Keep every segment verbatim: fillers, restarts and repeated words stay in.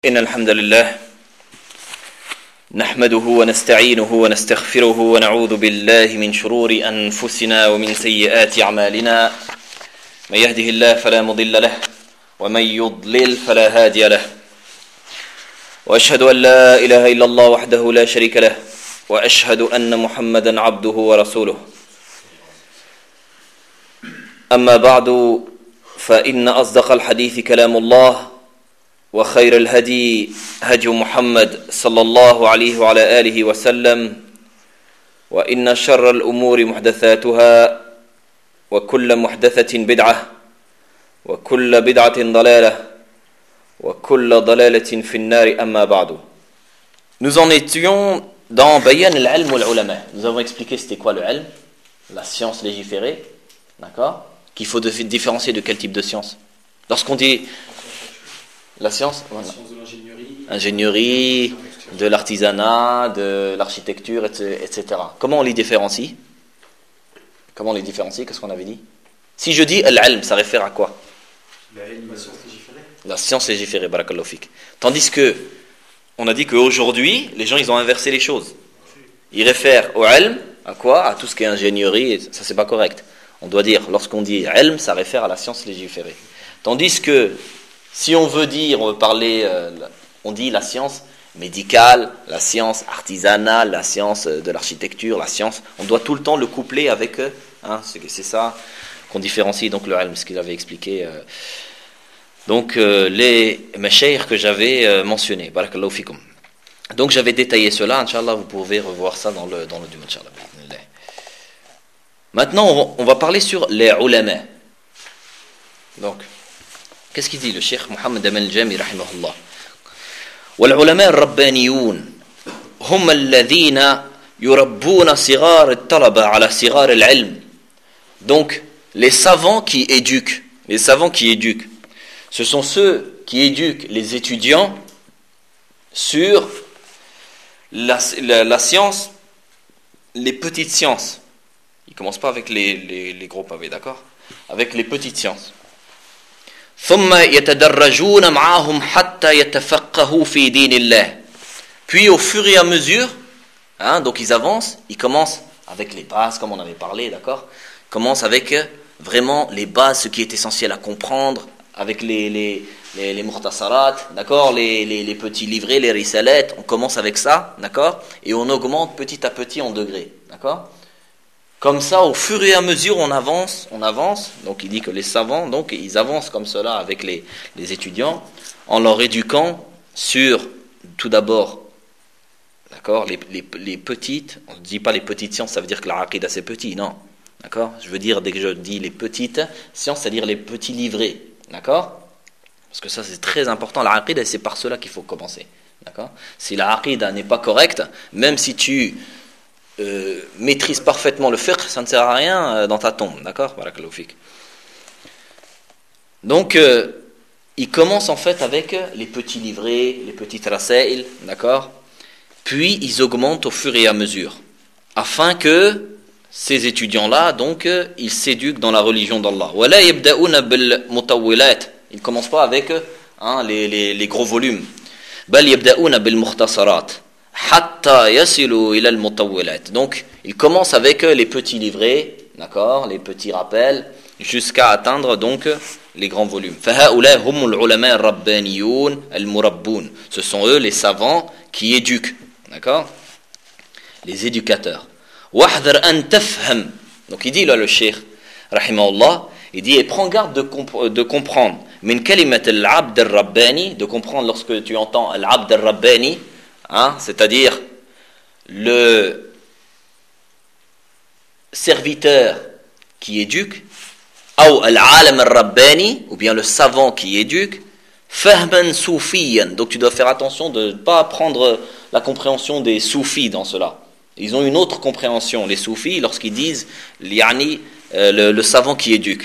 إن الحمد لله نحمده ونستعينه ونستغفره ونعوذ بالله من شرور أنفسنا ومن سيئات أعمالنا من يهده الله فلا مضل له ومن يضلل فلا هادي له وأشهد أن لا إله إلا الله وحده لا شريك له وأشهد أن محمدا عبده ورسوله أما بعد فإن أصدق الحديث كلام الله وخير الهدي هدي محمد صلى الله عليه وعلى آله وسلم وإن شر الأمور محدثاتها وكل محدثة بدعة وكل بدعة ضلالة وكل ضلالة في النار أما بعد. Nous en étions dans Bayan al-Ilm wal-Ulama. Nous avons expliqué c'était quoi le ilm, la science légiférée, d'accord, qu'il faut différencier de quel type de science. Lorsqu'on dit la science, voilà. La science de l'ingénierie, ingénierie, de l'artisanat, de l'architecture, et cetera. Comment on les différencie? Comment on les différencie? Qu'est-ce qu'on avait dit? Si je dis al-ilm, ça réfère à quoi? La science légiférée. La science légiférée, barakallahu fik. Tandis que, on a dit qu'aujourd'hui, les gens, ils ont inversé les choses. Ils réfèrent au ilm, à quoi? À tout ce qui est ingénierie, et ça c'est pas correct. On doit dire, lorsqu'on dit ilm, ça réfère à la science légiférée. Tandis que, si on veut dire, on veut parler, euh, on dit la science médicale, la science artisanale, la science de l'architecture, la science, on doit tout le temps le coupler avec, euh, hein, c'est, c'est ça qu'on différencie donc le ilm, ce qu'il avait expliqué. Euh, donc euh, les mashayikh que j'avais euh, mentionnés, barakallahu fikum. Donc j'avais détaillé cela, Inch'Allah, vous pouvez revoir ça dans le dans le duo, Inch'Allah. Maintenant, on va, on va parler sur les ulama. Donc, qu'est-ce qu'il dit le Cheikh Mohammed Amin al-Jami rahimahullah? والعلماء الربانيون هم الذين يربون صغار الطلبة على صغار العلم. Donc les savants qui éduquent, les savants qui éduquent, ce sont ceux qui éduquent les étudiants sur la, la, la science, les petites sciences. Ils commencent pas avec les, les, les gros pavés, d'accord? Avec les petites sciences. ثم يتدرجون معهم حتى يتفقهوا في دين الله. Puis au fur et à mesure, hein, donc ils avancent, ils commencent avec les bases comme on avait parlé, d'accord, ils commencent avec vraiment les bases, ce qui est essentiel à comprendre, avec les les les, les muhtasarat, d'accord, les, les les petits livrets, les risalat, on commence avec ça, d'accord, et on augmente petit à petit en degrés, d'accord. Comme ça, au fur et à mesure, on avance, on avance. Donc, il dit que les savants, donc, ils avancent comme cela avec les, les étudiants, en leur éduquant sur, tout d'abord, d'accord, les, les, les petites, on ne dit pas les petites sciences, ça veut dire que la aqida c'est petit, non, d'accord. Je veux dire, dès que je dis les petites sciences, c'est-à-dire les petits livrets, d'accord. Parce que ça, c'est très important. La aqida, c'est par cela qu'il faut commencer, d'accord. Si la aqida n'est pas correcte, même si tu Euh, maîtrise parfaitement le fiqh, ça ne sert à rien euh, dans ta tombe, d'accord? Barakallahu fik. Donc, euh, il commence en fait avec les petits livrets, les petites rasail, d'accord? Puis, ils augmentent au fur et à mesure, afin que ces étudiants-là, donc, euh, ils s'éduquent dans la religion d'Allah. Wala yabda'una bil mutawwilat. Ils ne commencent pas avec hein, les, les, les gros volumes. Bal yabda'una bil mukhtasarat. Donc, il commence avec les petits livrets, d'accord, les petits rappels, jusqu'à atteindre donc les grands volumes. Ce sont eux les savants qui éduquent, d'accord, les éducateurs. Donc il dit là le cheikh, rahimahullah, il dit et prends garde de, comp- de comprendre, min kalimat al-abd al-rabbani, de comprendre lorsque tu entends al-abd al-rabbani. Hein, c'est-à-dire le serviteur qui éduque, ou al-alam al-rabbani, ou bien le savant qui éduque, fahman soufiyan. Donc tu dois faire attention de ne pas prendre la compréhension des soufis dans cela. Ils ont une autre compréhension, les soufis, lorsqu'ils disent yani, euh, le, le savant qui éduque.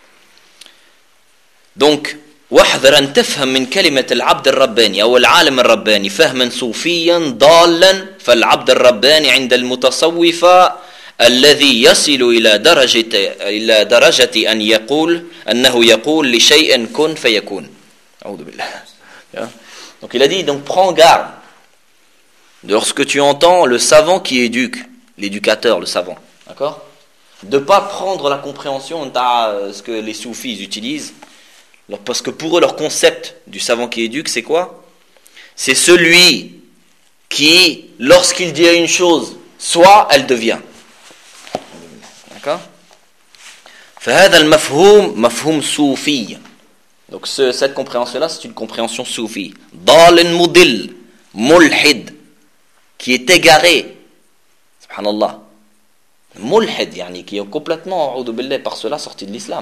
Donc واحذر أن تفهم من كلمة العبد الرباني أو العالم الرباني فهما صوفيا ضالا فالعبد الرباني عند المتصوفة الذي يصل إلى درجة إلى درجة أن يقول أنه يقول لشيء كن فيكون أعوذ بالله Donc il a dit, donc prends garde de lorsque tu entends le savant qui éduque, l'éducateur, le savant, d'accord? De ne pas prendre la compréhension de ce que les soufis utilisent, parce que pour eux, leur concept du savant qui éduque, c'est quoi? C'est celui qui, lorsqu'il dit une chose, soit elle devient. D'accord? فهذا المفهوم مفهوم صوفي. Donc ce, cette compréhension-là, c'est une compréhension soufie. ضال مضل ملحد, qui est égaré. Subhanallah. Mulhid, yani, qui est complètement, a'udhu billah, par cela sorti de l'islam.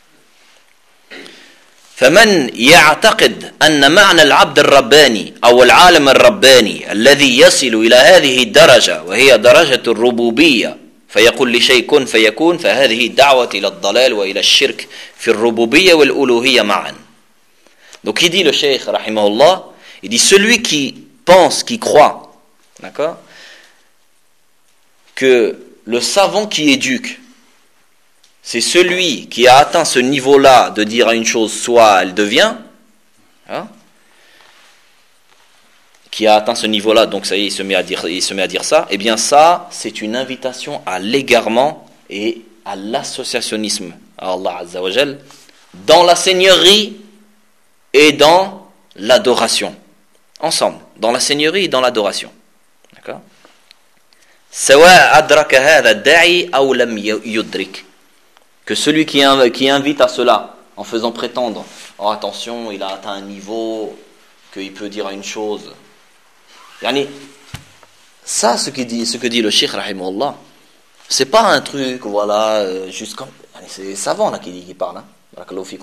فمن يعتقد أن معنى العبد الرباني أو العالم الرباني الذي يصل إلى هذه الدرجة وهي درجة الربوبية فيقول لشيء كن فيكون فهذه دعوة إلى الضلال وإلى الشرك في الربوبية والألوهية معا. Donc il dit le cheikh rahimahullah, il dit celui qui pense, qui croit, d'accord, que le savant qui éduque, c'est celui qui a atteint ce niveau-là de dire à une chose soit elle devient, hein, qui a atteint ce niveau-là, donc ça y est, il se met à dire, il se met à dire ça, eh bien ça, c'est une invitation à l'égarement et à l'associationnisme à Allah Azza wa Jal, dans la seigneurie et dans l'adoration. Ensemble, dans la seigneurie et dans l'adoration. D'accord? Que celui qui, qui invite à cela en faisant prétendre, oh attention, il a atteint un niveau qu'il peut dire une chose. Yani, ça, ce que dit, ce que dit le cheikh rahimahullah, c'est pas un truc, voilà, euh, juste comme, c'est les savants là qui, qui parlent, hein, barakallahu fikum.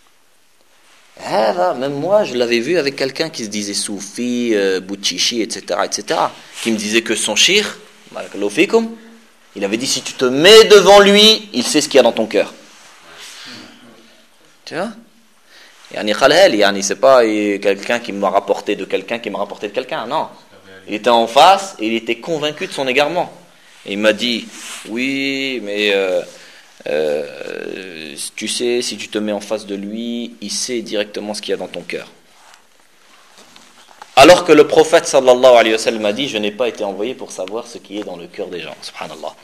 Même moi, je l'avais vu avec quelqu'un qui se disait soufi, euh, bouchichi, et cetera, et cetera, qui me disait que son cheikh, barakallahu fikum, il avait dit si tu te mets devant lui, il sait ce qu'il y a dans ton cœur. Tu vois? Yani khalhal, yani c'est pas quelqu'un qui m'a rapporté de quelqu'un qui m'a rapporté de quelqu'un, non. Il était en face et il était convaincu de son égarement. Et il m'a dit oui, mais euh, euh, tu sais, si tu te mets en face de lui, il sait directement ce qu'il y a dans ton cœur. Alors que le prophète sallallahu alayhi wa sallam a dit je n'ai pas été envoyé pour savoir ce qui est dans le cœur des gens. Subhanallah.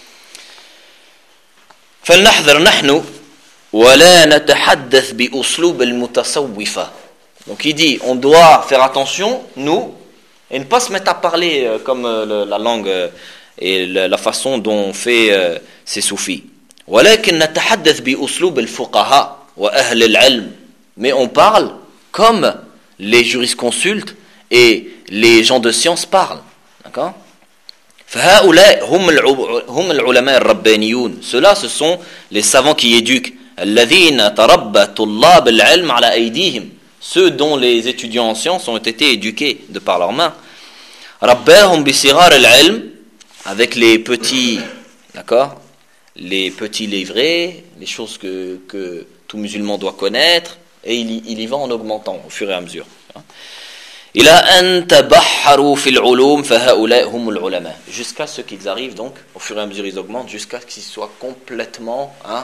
فلنحذر نحن ولا نتحدث بأسلوب المتصوفة. Donc il dit on doit faire attention nous et ne pas se mettre à parler comme la langue et la façon dont on fait ces soufis. ولكن نتحدث بأسلوب الفقهاء وأهل العلم. Mais on parle comme les jurisconsultes et les gens de science parlent. D'accord? فهؤلاء هم هم العلماء الربانيون. Ceux-là, ce sont les savants qui éduquent. الذين تربى طلاب العلم على أيديهم. Ceux dont les étudiants en sciences ont été éduqués de par leurs mains. رباهم بصغار العلم. Avec les petits, d'accord, les petits livrets, les choses que, que tout musulman doit connaître, et il, il y va en augmentant au fur et à mesure. إلى أن تبحروا في العلوم فهؤلاء هم العلماء. Jusqu'à ce qu'ils arrivent, donc, au fur et à mesure ils augmentent, jusqu'à ce qu'ils soient complètement hein,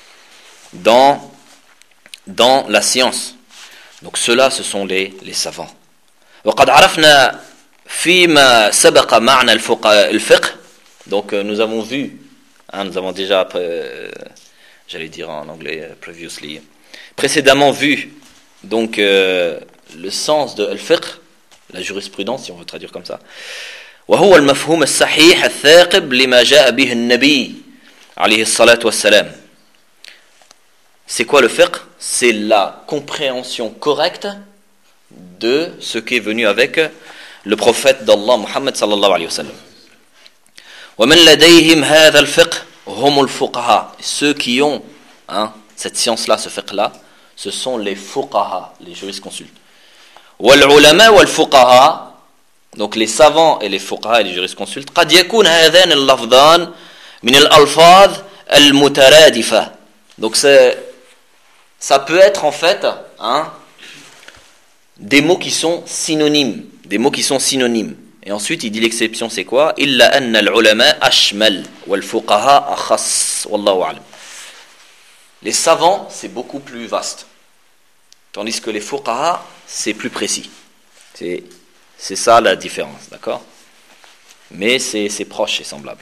dans, dans la science. Donc ceux-là, ce sont les, les savants. وقد عرفنا فيما سبق معنى الفقه. Donc nous avons vu, hein, nous avons déjà, euh, j'allais dire en anglais, previously, précédemment vu, donc euh, le sens de al-fiqh, la jurisprudence, si on veut traduire comme ça. وهو المفهوم الصحيح الثاقب لما جاء به النبي عليه الصلاة والسلام. C'est quoi le fiqh? C'est la compréhension correcte de ce qui est venu avec le prophète d'Allah Muhammad sallallahu alayhi wa sallam. ومن لديهم هذا الفقه هم الفقهاء. Ceux qui ont hein, cette science-là, ce fiqh-là, ce sont les fuqaha, les jurisconsultes. والعلماء والفقهاء, donc les savants et les fuqaha et les jurisconsultes, قد يكون هذان اللفظان من الألفاظ المترادفة. Donc c'est, ça peut être en fait hein, des mots qui sont synonymes, des mots qui sont synonymes. Et ensuite il dit l'exception c'est quoi? إلا أن العلماء أشمل والفقهاء أخص والله أعلم. Les savants c'est beaucoup plus vaste, tandis que les fuqaha c'est plus précis. C'est, c'est ça la différence, d'accord? Mais c'est, c'est proche et semblable.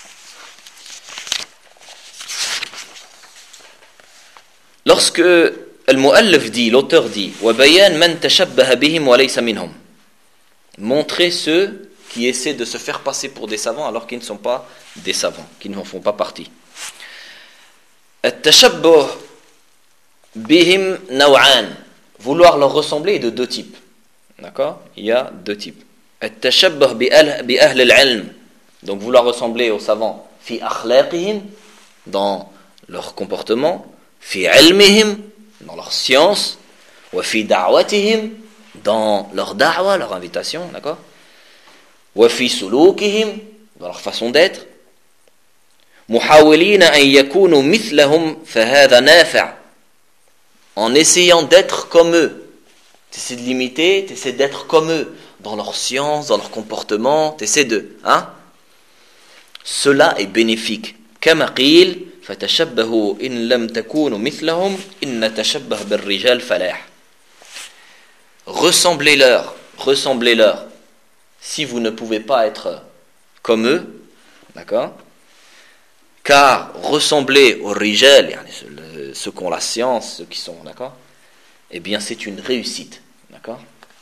Lorsque Al-Mu'allif dit, l'auteur dit, وَبَيَانْ مَنْ تَشَبَّهَ بِهِمْ وَلَيْسَ مِنْهُمْ, montrer ceux qui essaient de se faire passer pour des savants alors qu'ils ne sont pas des savants, qui n'en font pas partie. التشبه بهم نوعان, vouloir leur ressembler est de deux types. D'accord? Il y a deux types. التشبه بأهل العلم, donc vouloir ressembler aux savants, في أخلاقهم, dans leur comportement, في علمهم, dans leur science, وفي دعوتهم, dans leur da'wa, leur invitation, d'accord? وفي سلوكهم, dans leur façon d'être. محاولين أن يكونوا مثلهم فهذا نافع, en essayant d'être comme eux. Tu essaies de l'imiter, tu essaies d'être comme eux, dans leur science, dans leur comportement, tu essaies de... Hein? Cela est bénéfique. كما قيل فتشبهوا إن لم تكونوا مثلهم إن تشبه بالرجال فلاح. Ressemblez-leur, ressemblez-leur. Si vous ne pouvez pas être comme eux, d'accord? Car ressembler aux rijal, ceux qui ont la science, ceux qui sont, d'accord? Eh bien, c'est une réussite, d'accord?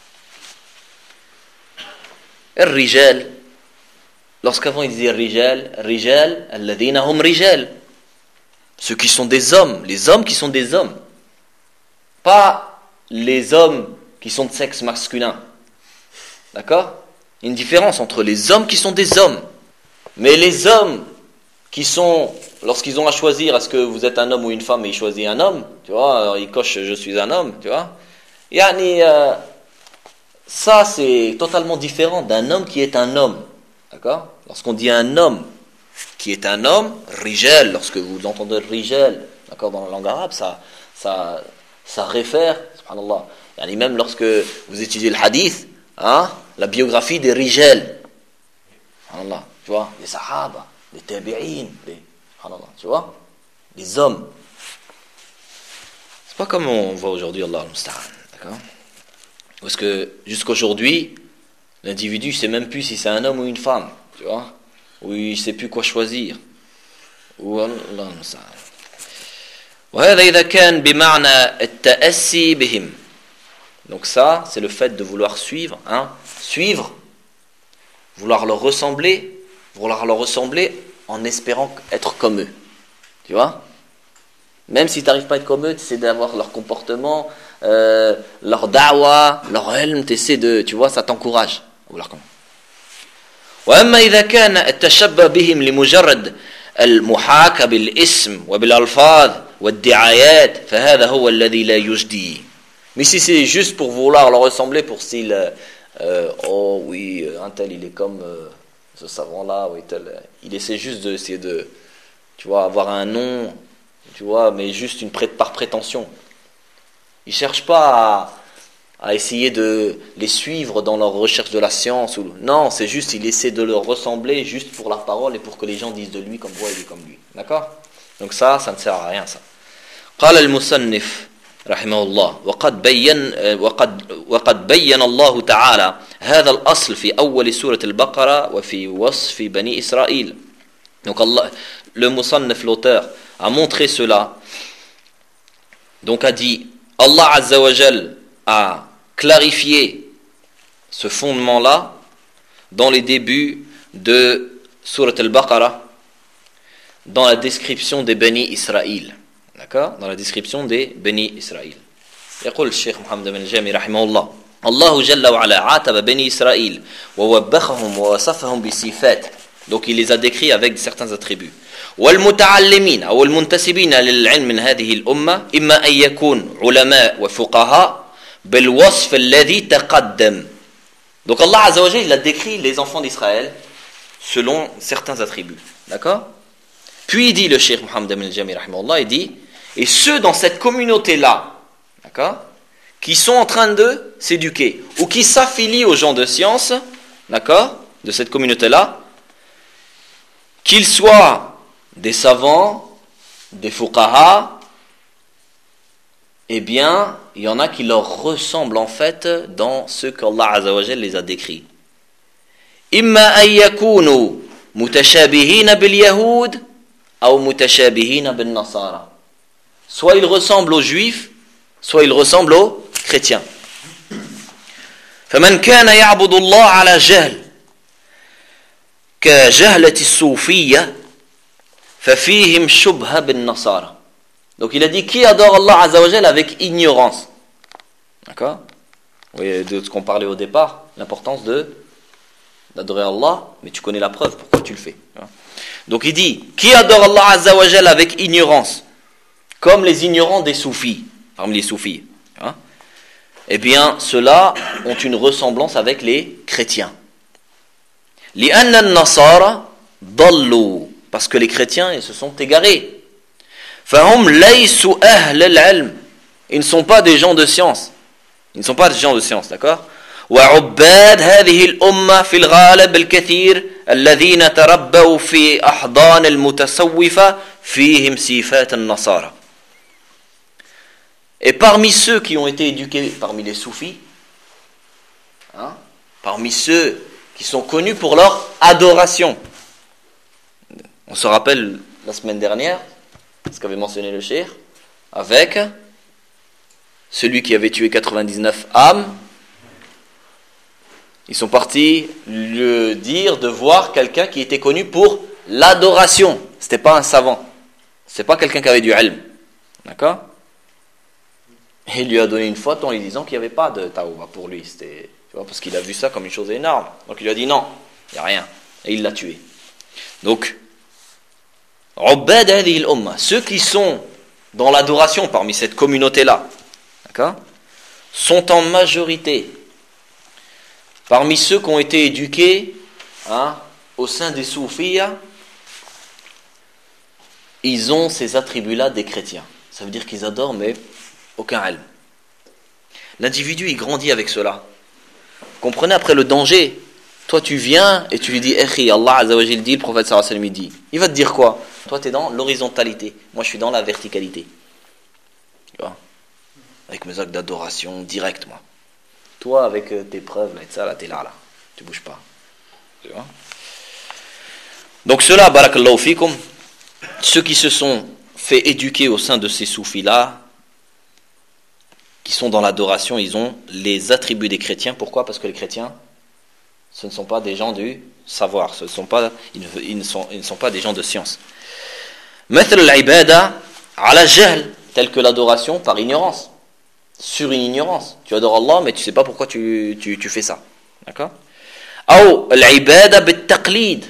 Rijal, lorsqu'avant ils disaient rijal, rijal, alladhina hum rijal, ceux qui sont des hommes, les hommes qui sont des hommes, pas les hommes qui sont de sexe masculin, d'accord? Il y a une différence entre les hommes qui sont des hommes, mais les hommes qui sont, lorsqu'ils ont à choisir, est-ce que vous êtes un homme ou une femme, et ils choisissent un homme, tu vois, alors ils cochent je suis un homme, tu vois. Yani, euh, ça c'est totalement différent d'un homme qui est un homme, d'accord? Lorsqu'on dit un homme qui est un homme, rijal, lorsque vous entendez rijal, d'accord, dans la langue arabe, ça, ça, ça réfère, subhanallah, yani même lorsque vous étudiez le hadith, hein, la biographie des rijal, subhanallah, tu vois, les sahaba, les tabi'in, les, tu vois, les hommes. C'est pas comme on voit aujourd'hui, Allah al-Musta'an, d'accord? Parce que jusqu'aujourd'hui, l'individu ne sait même plus si c'est un homme ou une femme, tu vois, ou il ne sait plus quoi choisir. Ou Allah al-Musta'an. وهذا إذا كان بمعنى التأسي بهم. Donc ça, c'est le fait de vouloir suivre, hein, suivre, vouloir leur ressembler, vouloir leur ressembler en espérant être comme eux. Tu vois? Même si tu n'arrives pas à être comme eux, tu essaies d'avoir leur comportement, euh, leur da'wa, leur ilm, tu essaies de, tu vois, ça t'encourage. وأما إذا كان التشبه بهم لمجرد المحاكاة بالاسم وبالألفاظ والدعايات فهذا هو الذي لا يجدي. Mais si c'est juste pour vouloir leur ressembler, pour style, euh, oh oui, un tel il est comme euh, ce savant-là, oui, tel, il essaie juste de, essayer de, tu vois, avoir un nom, tu vois, mais juste une pré- par prétention. Il cherche pas à, à essayer de les suivre dans leur recherche de la science. Ou, non, c'est juste, il essaie de leur ressembler juste pour la parole et pour que les gens disent de lui comme moi, il est comme lui. D'accord? Donc ça, ça ne sert à rien, ça. قال المصنف رحمه الله وقد بين وقد وقد بين الله تعالى هذا الأصل في أول سورة البقرة وفي وصف بني إسرائيل. Donc Allah, le musannif, l'auteur, a montré cela. Donc a dit, Allah Azza wa Jal a clarifié ce fondement-là dans les débuts de Surat al-Baqarah, dans la description des Bani Israël. D'accord? Dans la description des Bani Israël. يقول الشيخ محمد بن الجامي رحمه الله الله جل وعلا عاتب بني إسرائيل ووبخهم ووصفهم بصفات. Donc il les a décrits avec certains attributs. والمتعلمين أو المنتسبين للعلم من هذه الأمة إما أن يكون علماء وفقهاء بالوصف الذي تقدم. Donc Allah Azza wa Jalla, il a décrit les enfants d'Israël selon certains attributs. D'accord? Puis il dit, le Cheikh Mohammed Ibn al-Jami rahimahullah, il dit, et ceux dans cette communauté-là, d'accord, qui sont en train de s'éduquer, ou qui s'affilient aux gens de science, d'accord, de cette communauté-là, qu'ils soient des savants, des fuqaha, eh bien, il y en a qui leur ressemblent en fait dans ce qu'Allah Azza wa Jal les a décrits. Imma an yakunu mutashabihina bil yahoud ou mutashabihina bin nasara. Soit ils ressemblent aux juifs, soit ils ressemblent aux chrétiens. فمن كان يعبد الله على جهل كجهلة الصوفية ففيهم شبهة بالنصارى. Donc il a dit qui adore Allah Azza wa Jal avec ignorance. D'accord? Vous voyez de ce qu'on parlait au départ, l'importance de d'adorer Allah, mais tu connais la preuve, pourquoi tu le fais. Donc il dit qui adore Allah Azza wa Jal avec ignorance, comme les ignorants des soufis, parmi les soufis. Hein? Eh bien, ceux-là ont une ressemblance avec les chrétiens. لأن النصارى ضلوا, parce que les chrétiens ils se sont égarés. فهم ليسوا أهل العلم, ils ne sont pas des gens de science. Ils ne sont pas des gens de science, d'accord? وعباد هذه الأمة في الغالب الكثير الذين تربوا في أحضان المتصوفة فيهم صفات النصارى. Et parmi ceux qui ont été éduqués parmi les soufis, hein, parmi ceux qui sont connus pour leur adoration, on se rappelle la semaine dernière ce qu'avait mentionné le cheikh avec celui qui avait tué quatre-vingt-dix-neuf âmes. Ils sont partis le dire de voir quelqu'un qui était connu pour l'adoration. C'était pas un savant, c'est pas quelqu'un qui avait du ilm, d'accord? Et il lui a donné une faute en lui disant qu'il n'y avait pas de taouba pour lui. C'était, tu vois, parce qu'il a vu ça comme une chose énorme. Donc il lui a dit non, il n'y a rien. Et il l'a tué. Donc, Ubbad hadhihi al-umma, ceux qui sont dans l'adoration parmi cette communauté-là, d'accord, sont en majorité parmi ceux qui ont été éduqués hein, au sein des soufiyas. Ils ont ces attributs-là des chrétiens. Ça veut dire qu'ils adorent, mais aucun ilm. L'individu, il grandit avec cela. Comprenez après le danger. Toi, tu viens et tu lui dis, Ekhi, Allah Azza wa Jal dit, le prophète sallallahu alayhi wa sallam dit. Il va te dire quoi? Toi, tu es dans l'horizontalité. Moi, je suis dans la verticalité. Tu vois? Avec mes actes d'adoration direct, moi. Toi, avec tes preuves, là, et ça, là, t'es là, là. Tu bouges pas. Tu vois? Donc, ceux-là, barakallahu fikum, ceux qui se sont fait éduquer au sein de ces soufis-là, qui sont dans l'adoration, ils ont les attributs des chrétiens. Pourquoi? Parce que les chrétiens, ce ne sont pas des gens du savoir, ce ne sont pas, ils, ne, ils, ne sont, ils ne sont pas des gens de science. مثل العبادة على الجهل, tel que l'adoration par ignorance, sur une ignorance. Tu adores Allah, mais tu ne sais pas pourquoi tu, tu, tu fais ça. D'accord? أو العبادة بالتقليد,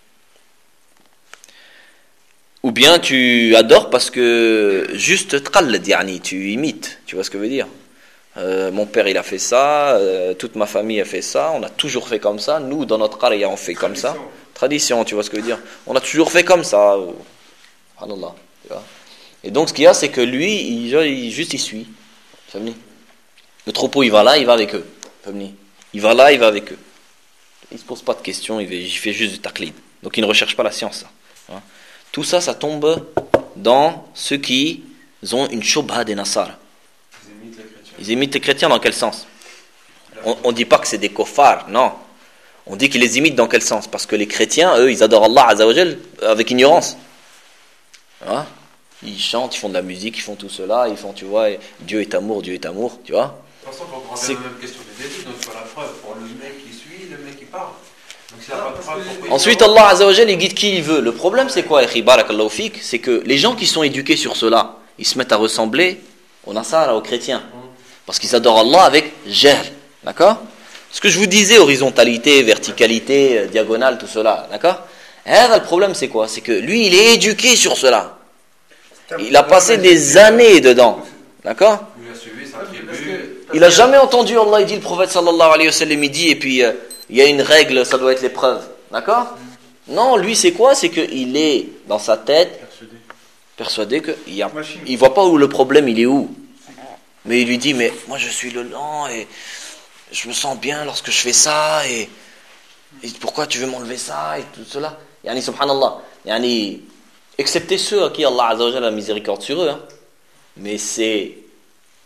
ou bien tu adores parce que juste tqallid, yani, tu imites, tu vois ce que je veux dire. Euh, mon père il a fait ça, euh, toute ma famille a fait ça, on a toujours fait comme ça, nous dans notre qarya on fait comme ça. Tradition, tu vois ce que je veux dire. On a toujours fait comme ça. Subhanallah, tu vois. Et donc ce qu'il y a c'est que lui, il, il, juste il suit. Le troupeau il va là, il va avec eux. Il va là, il va avec eux. Il ne se pose pas de questions, il, il fait juste du taqlid. Donc il ne recherche pas la science. Ça. Tu vois. Tout ça, ça tombe dans ceux qui ont une shubha des Nasara. Ils imitent les chrétiens. Ils imitent les chrétiens dans quel sens? On ne dit pas que c'est des kofars, non. On dit qu'ils les imitent dans quel sens? Parce que les chrétiens, eux, ils adorent Allah Azza wa Jal avec ignorance. Hein? Ils chantent, ils font de la musique, ils font tout cela, ils font, tu vois, Dieu est amour, Dieu est amour, tu vois. De toute façon, pour prendre la même question des études, donc il faut la preuve pour le mec qui suit, le mec qui parle. Ensuite, Allah Azza wa Jal, il guide qui il veut. Le problème, c'est quoi, barakallahu fik, c'est que les gens qui sont éduqués sur cela, ils se mettent à ressembler aux Nasara, aux chrétiens. Parce qu'ils adorent Allah avec jahl. D'accord? Ce que je vous disais, horizontalité, verticalité, diagonale, tout cela. D'accord? Et là, le problème, c'est quoi? C'est que lui, il est éduqué sur cela. Il a passé des années dedans. D'accord? Il n'a jamais entendu Allah, il dit, le prophète sallallahu alayhi wa sallam, il dit, et puis. Euh, il y a une règle, ça doit être l'épreuve. D'accord? Non, lui, c'est quoi? C'est qu'il est dans sa tête persuadé qu'il ne voit pas où le problème, il est où. Mais il lui dit, mais moi, je suis le lent et je me sens bien lorsque je fais ça. Et, et pourquoi tu veux m'enlever ça? Et tout cela. Yani, subhanallah. Yani, excepté ceux à qui Allah Azza wa Jalla a miséricorde sur eux. Hein. Mais c'est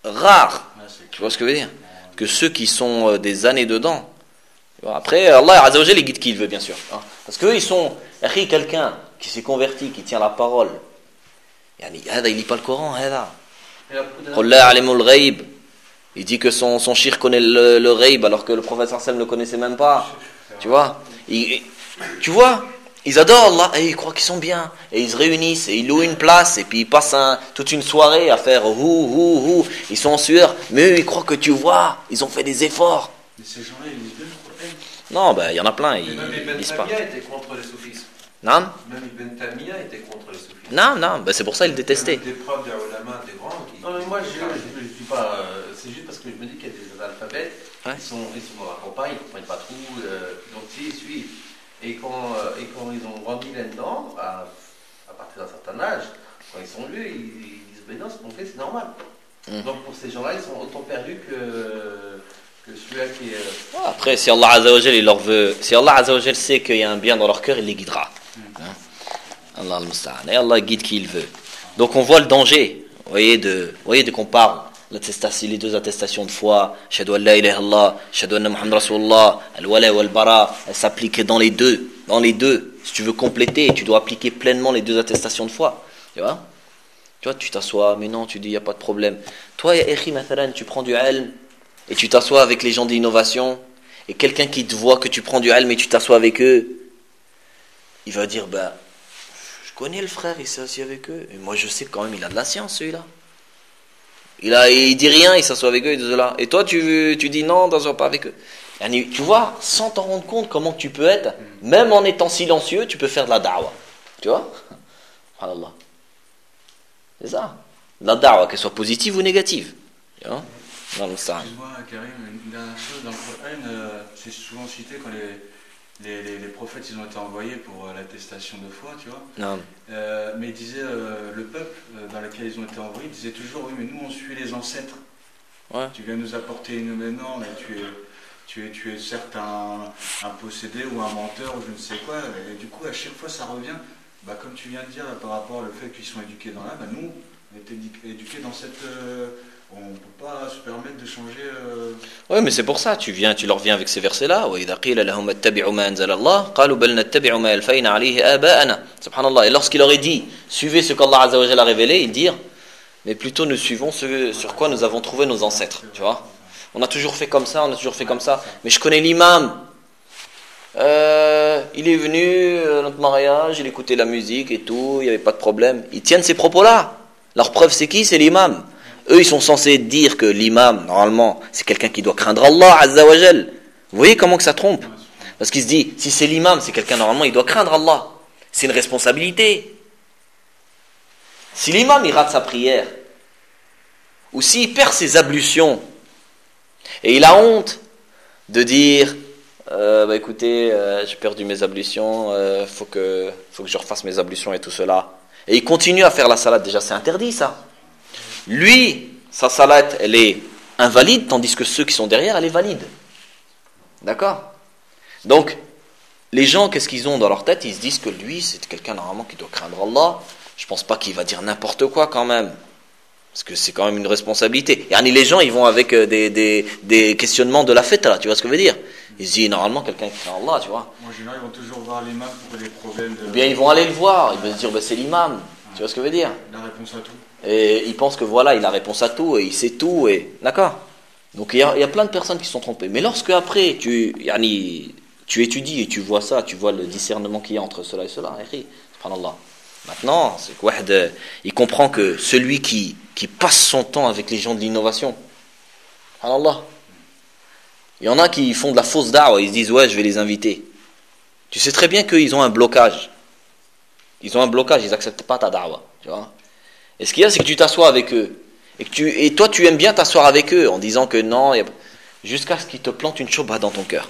rare. Tu vois ce que je veux dire? Que ceux qui sont euh, des années dedans. Tu vois, après, Allah Azza wa Jalla, il guide qui il veut, bien sûr. Hein. Parce qu'eux, ils sont. Quelqu'un qui s'est converti, qui tient la parole. Yani, il lit pas le Coran. Qul alimul ghaib. Il dit que son, son shir connaît le, le ghaib, alors que le prophète sallallahu alayhi wa sallam ne le connaissait même pas. Tu vois? Il, tu vois? Ils adorent Allah et ils croient qu'ils sont bien. Et ils se réunissent et ils louent une place et puis ils passent un, toute une soirée à faire hou, hou, hou. Ils sont en sueur. Mais eux, ils croient que tu vois. Ils ont fait des efforts. Mais ces gens-là, ils lisent bien le Coran. Non, ben, il y en a plein. Ils Ibn lisent pas. Taymiyyah était contre les soufisme. Non? Même Ibn Taymiyyah était contre les soufisme. Non, non, ben, c'est pour ça qu'ils détestaient. Des preuves des ulama, des grands. Qui, Non, mais moi, je ne dis pas. Euh, c'est juste parce que je me dis qu'il y a des analphabètes. Ouais. Ils, sont, ils sont dans la campagne, ils ne comprennent pas tout. Euh, donc, s'ils suivent. Et quand, euh, et quand ils ont grandi là-dedans, à, à partir d'un certain âge, quand ils sont vieux, ils, ils disent ben non, ce qu'on fait, c'est normal. Mm. Donc, pour ces gens-là, ils sont autant perdus que. que celui-là qui est. Euh... Après, si Allah Azza wa Jal, il leur veut. Si Allah Azza wa Jal sait qu'il y a un bien dans leur cœur, il les guidera. Mm. Hein? Allah al-Musta'an. Et Allah guide qui il veut. Donc on voit le danger, vous voyez, de, vous voyez de qu'on parle, l'attestation, les deux attestations de foi, Shahadu an la ilaha illallah, Shahadu anna Muhammad Rasulullah, al-wala wal-bara, elles s'appliquent dans les deux, dans les deux. Si tu veux compléter, tu dois appliquer pleinement les deux attestations de foi, tu vois. Tu vois, tu t'assois, mais non, tu dis, il n'y a pas de problème. Toi, ya Ekhi, mathalan, tu prends du ilm, et tu t'assois avec les gens d'innovation, et quelqu'un qui te voit que tu prends du ilm, et tu t'assois avec eux, il va dire, ben, je connais le frère, il s'est assis avec eux. Et moi, je sais quand même, il a de la science, celui-là. Il a, il dit rien, il s'assoit avec eux, il dit là. Et toi, tu, tu dis non, t'assois pas avec eux. Et tu vois, sans t'en rendre compte comment tu peux être, même en étant silencieux, tu peux faire de la da'wa. Tu vois? Allah. C'est ça. La da'wa, qu'elle soit positive ou négative. Tu vois? Dans le Sahara. Excuse-moi, Karim, une dernière chose. Dans le Coran, euh, c'est souvent cité quand les. Les, les, les prophètes, ils ont été envoyés pour euh, l'attestation de foi, tu vois. Non. Euh, mais ils disaient, euh, le peuple euh, dans lequel ils ont été envoyés, disait toujours, oui, mais nous, on suit les ancêtres. Ouais. Tu viens nous apporter une... Mais non, mais tu es, tu es, tu es certes un, un possédé ou un menteur ou je ne sais quoi. Et du coup, à chaque fois, ça revient. Bah, comme tu viens de dire, par rapport au fait qu'ils sont éduqués dans là, bah, nous, on a été éduqués dans cette... Euh, on ne peut pas se permettre de changer. Euh... Oui, mais c'est pour ça, tu viens, tu leur viens avec ces versets-là. Et lorsqu'il leur est dit, suivez ce qu'Allah Azza wa Jalla a révélé, ils dirent, mais plutôt nous suivons ce sur quoi nous avons trouvé nos ancêtres. Tu vois, on a toujours fait comme ça, on a toujours fait comme ça. Mais je connais l'imam. Euh, il est venu à notre mariage, il écoutait la musique et tout, il n'y avait pas de problème. Ils tiennent ces propos-là. Leur preuve, c'est qui? C'est l'imam. Eux, ils sont censés dire que l'imam, normalement, c'est quelqu'un qui doit craindre Allah, Azza wa Jal. Vous voyez comment que ça trompe? Parce qu'il se dit, si c'est l'imam, c'est quelqu'un, normalement, il doit craindre Allah. C'est une responsabilité. Si l'imam, il rate sa prière, ou s'il perd ses ablutions, et il a honte de dire, euh, bah écoutez, euh, j'ai perdu mes ablutions, euh, faut que, faut que je refasse mes ablutions et tout cela. Et il continue à faire la salade, déjà c'est interdit ça. Lui, sa salate, elle est invalide, tandis que ceux qui sont derrière, elle est valide. D'accord? Donc, les gens, qu'est-ce qu'ils ont dans leur tête? Ils se disent que lui, c'est quelqu'un normalement qui doit craindre Allah. Je pense pas qu'il va dire n'importe quoi quand même. Parce que c'est quand même une responsabilité. Et les gens, ils vont avec des, des, des questionnements de la fête, là, tu vois ce que je veux dire? Ils se disent, normalement, quelqu'un qui craint Allah, tu vois. En général, ils vont toujours voir l'imam pour des problèmes de... Ou bien ils vont aller le voir, ils vont se dire, bah, c'est l'imam. Tu vois ce que je veux dire? La réponse à tout. Et ils pensent que voilà, il a réponse à tout, et il sait tout, et... D'accord? Donc il y, a, il y a plein de personnes qui se sont trompées. Mais lorsque après, tu, yani, tu étudies et tu vois ça, tu vois le discernement qu'il y a entre cela et cela, subhanallah. Maintenant, c'est quoi, il comprend que celui qui, qui passe son temps avec les gens de l'innovation, subhanallah, il y en a qui font de la fausse da'wa, ils se disent ouais, je vais les inviter. Tu sais très bien qu'ils ont un blocage. Ils ont un blocage, ils n'acceptent pas ta da'wa, tu vois. Et ce qu'il y a, c'est que tu t'assois avec eux. Et, que tu, et toi, tu aimes bien t'asseoir avec eux en disant que non, y a, jusqu'à ce qu'ils te plantent une choba dans ton cœur.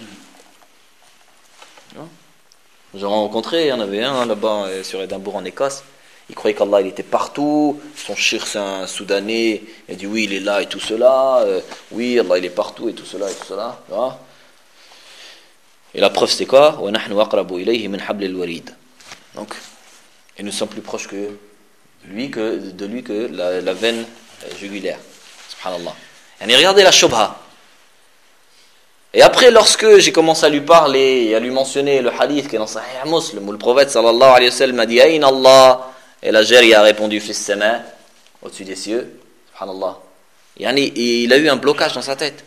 J'ai rencontré, il y en avait un là-bas sur Édimbourg en Écosse. Il croyait qu'Allah il était partout. Son shir, c'est un Soudanais. Il a dit oui, il est là et tout cela. Euh, oui, Allah il est partout et tout cela et tout cela. Tu vois? Et la preuve, c'est quoi? Donc, et nous sommes plus proches que lui, que, de lui que la, la veine jugulaire. Subhanallah. Et regardez la shubha. Et après, lorsque j'ai commencé à lui parler et à lui mentionner le hadith qui est dans Sahih Muslim, où le prophète sallallahu alayhi wa sallam a dit Aïn Allah, et la Gérie a répondu Fis sama, au-dessus des cieux. Subhanallah. Yani, il a eu un blocage dans sa tête.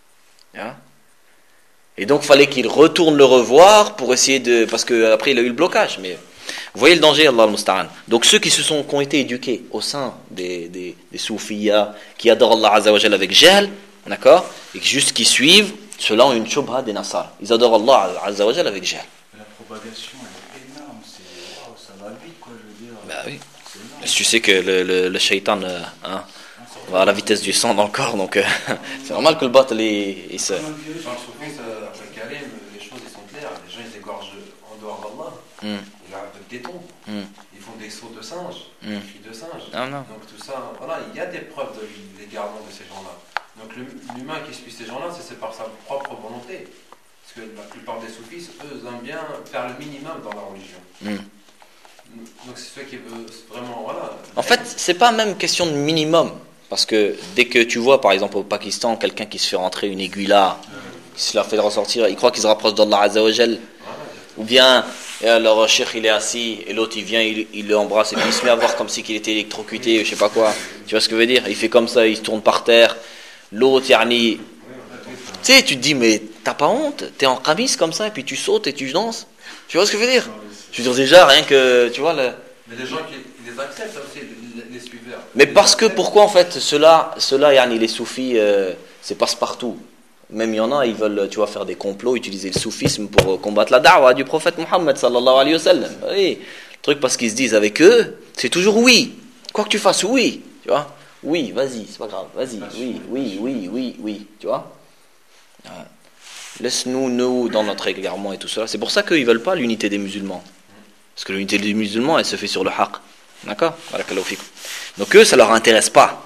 Et donc, il fallait qu'il retourne le revoir pour essayer de. Parce qu'après, il a eu le blocage. Mais vous voyez le danger, Allah al-Musta'an. Donc, ceux qui, se sont, qui ont été éduqués au sein des, des, des soufiyas, qui adorent Allah Azza wa Jal avec jahl, d'accord, et juste qui suivent, ceux-là ont une shubha des Nasar. Ils adorent Allah Azza wa Jal avec jahl. La propagation, elle est énorme. C'est, wow, ça va vite, quoi, je veux dire. Bah oui. Tu sais que le, le, le shaitan euh, hein, va à la vitesse du sang dans le corps, donc euh, c'est normal que le bât, il, il se. Dans le soufisme, après le Karim, les choses ils sont claires. Les gens ils égorgent en dehors d'Allah. Mm. Ils avec des tombes. Mm. Ils font des sauts de singes, mm. des cris de singes. Ah, non. Donc tout ça, voilà, il y a des preuves de l'égarement de ces gens-là. Donc l'humain qui suit ces gens-là, c'est par sa propre volonté. Parce que la plupart des soufis, eux, aiment bien faire le minimum dans la religion. Mm. Donc c'est ceux qui veulent vraiment, voilà. En fait, c'est pas même question de minimum. Parce que dès que tu vois, par exemple, au Pakistan, quelqu'un qui se fait rentrer une aiguille là, qui se la fait ressortir, il croit qu'il se rapproche d'Allah Azza wa Jal. Ou bien, alors, cheikh, il est assis, et l'autre, il vient, il, il l'embrasse, et puis il se met à voir comme si il était électrocuté, je sais pas quoi. Tu vois ce que je veux dire? Il fait comme ça, il se tourne par terre. L'autre, yani. Tu sais, tu te dis, mais t'as pas honte? T'es en kamis comme ça, et puis tu sautes et tu danses. Tu vois ce que je veux dire? Je veux dire, déjà, rien que, tu vois, le... Mais les gens qui les acceptent aussi, les, les suiveurs. Mais parce que, pourquoi en fait, ceux-là, ceux-là, yani, les soufis, euh, c'est passe-partout. Même il y en a, ils veulent, tu vois, faire des complots, utiliser le soufisme pour combattre la da'wa du prophète Mohammed sallallahu alayhi wa sallam. Oui, le truc parce qu'ils se disent avec eux, c'est toujours oui. Quoi que tu fasses, oui. Tu vois? Oui, vas-y, c'est pas grave, vas-y, oui, oui, oui, oui, oui. Tu vois? Laisse-nous, nous, dans notre égarement et tout cela. C'est pour ça qu'ils ne veulent pas l'unité des musulmans. Parce que l'unité des musulmans, elle se fait sur le haqq. D'accord? Donc eux, ça ne leur intéresse pas.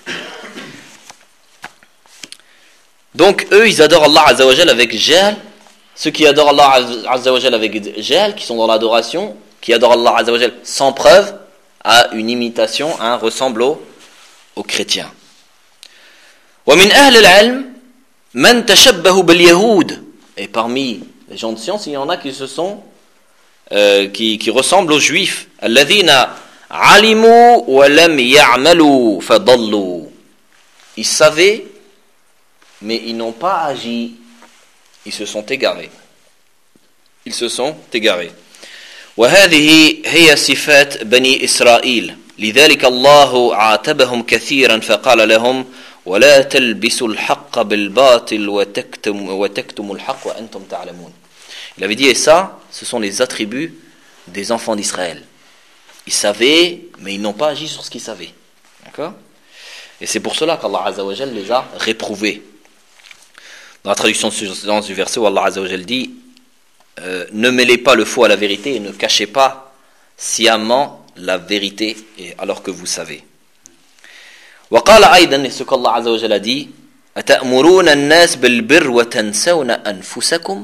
Donc eux, ils adorent Allah Azza wa Jal avec jahl. Ceux qui adorent Allah Azza wa Jal avec jahl, qui sont dans l'adoration, qui adorent Allah Azza wa Jal sans preuve, à une imitation, hein, ressemble aux, aux chrétiens. وَمِنْ أَهْلِ الْعِلْمِ مَنْ تَشَبَّهُ بِالْيَهُودِ. Et parmi les gens de science, il y en a qui se sont euh, qui, qui ressemblent aux juifs. الَّذِينَ عَلِمُوا وَلَمْ يَعْمَلُوا فَضَلُّوا. Ils savaient, mais ils n'ont pas agi. Ils se sont égarés. Ils se sont égarés. وهذه هي صفات بني إسرائيل. لذلك الله عاتبهم كثيرا فقال لهم ولا تلبسوا الحق بالباطل وتكتم وتكتموا الحق وأنتم تعلمون. Il avait dit, et ça, ce sont les attributs des enfants d'Israël. Ils savaient, mais ils n'ont pas agi sur ce qu'ils savaient. D'accord? Et c'est pour cela qu'Allah Azza wa Jal les a réprouvés. Dans la traduction du verset où Allah Azza wa Jal dit euh, ne mêlez pas le faux à la vérité et ne cachez pas sciemment la vérité alors que vous savez. وقال أيضا, et ce qu'Allah Azza wa Jal a dit أتأمرون الناس بالبر وتنسون أنفسكم.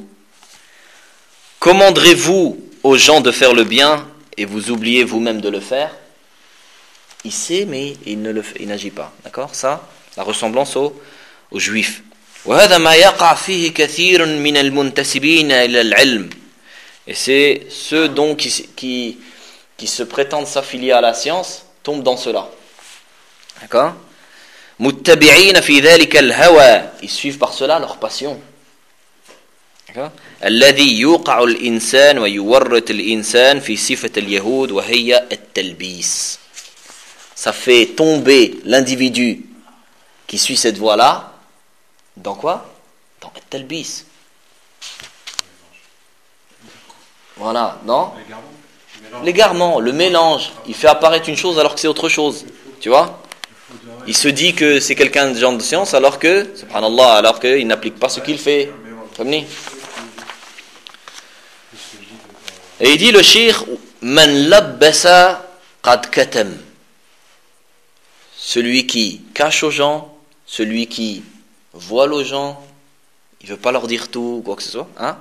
Commanderez-vous aux gens de faire le bien et vous oubliez vous-même de le faire? Il sait mais il ne le fait, il n'agit pas. D'accord? Ça, la ressemblance aux, aux juifs. وهذا ما يقع فيه كثير من المنتسبين إلى العلم. Et c'est ceux donc qui, qui, qui se prétendent s'affilier à la science tombent dans cela. D'accord? متبعين في ذلك الهوى. Ils suivent par cela leur passion. D'accord? الذي يوقع الإنسان ويورط الإنسان في صفة اليهود وهي التلبيس. Ça fait tomber l'individu qui suit cette voie-là. Dans quoi? Dans le talbis. Voilà, non? L'égarement, le mélange. Il fait apparaître une chose alors que c'est autre chose. Tu vois? Il se dit que c'est quelqu'un de genre de science alors que, subhanallah, alors qu'il n'applique pas ce qu'il fait. Comprenez? Et il dit le shir, man labbasa qad katam. Celui qui cache aux gens, celui qui voile aux gens, il veut pas leur dire tout, quoi que ce soit, hein?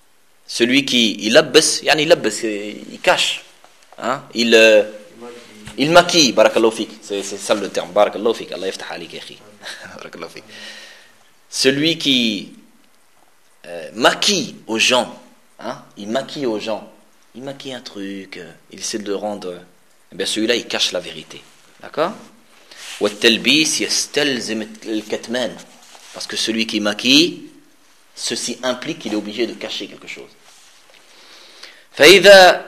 Celui qui il labbas, yani il labbas, il cache, hein? Il euh, Il maquille, barakallahu fik. C'est, c'est ça le terme, barakallahu fik. Allah yaftah alik, akhi. Barakallahu fik. Celui qui euh, maquille aux gens, hein, il maquille aux gens, il maquille un truc, euh, il essaie de le rendre, euh, eh bien celui-là il cache la vérité, d'accord? وَالتَّلْبِيسِ يَسْتَلْزِمُ الْكَتْمَانِ. Parce que celui qui maquille, ceci implique qu'il est obligé de cacher quelque chose. فإذا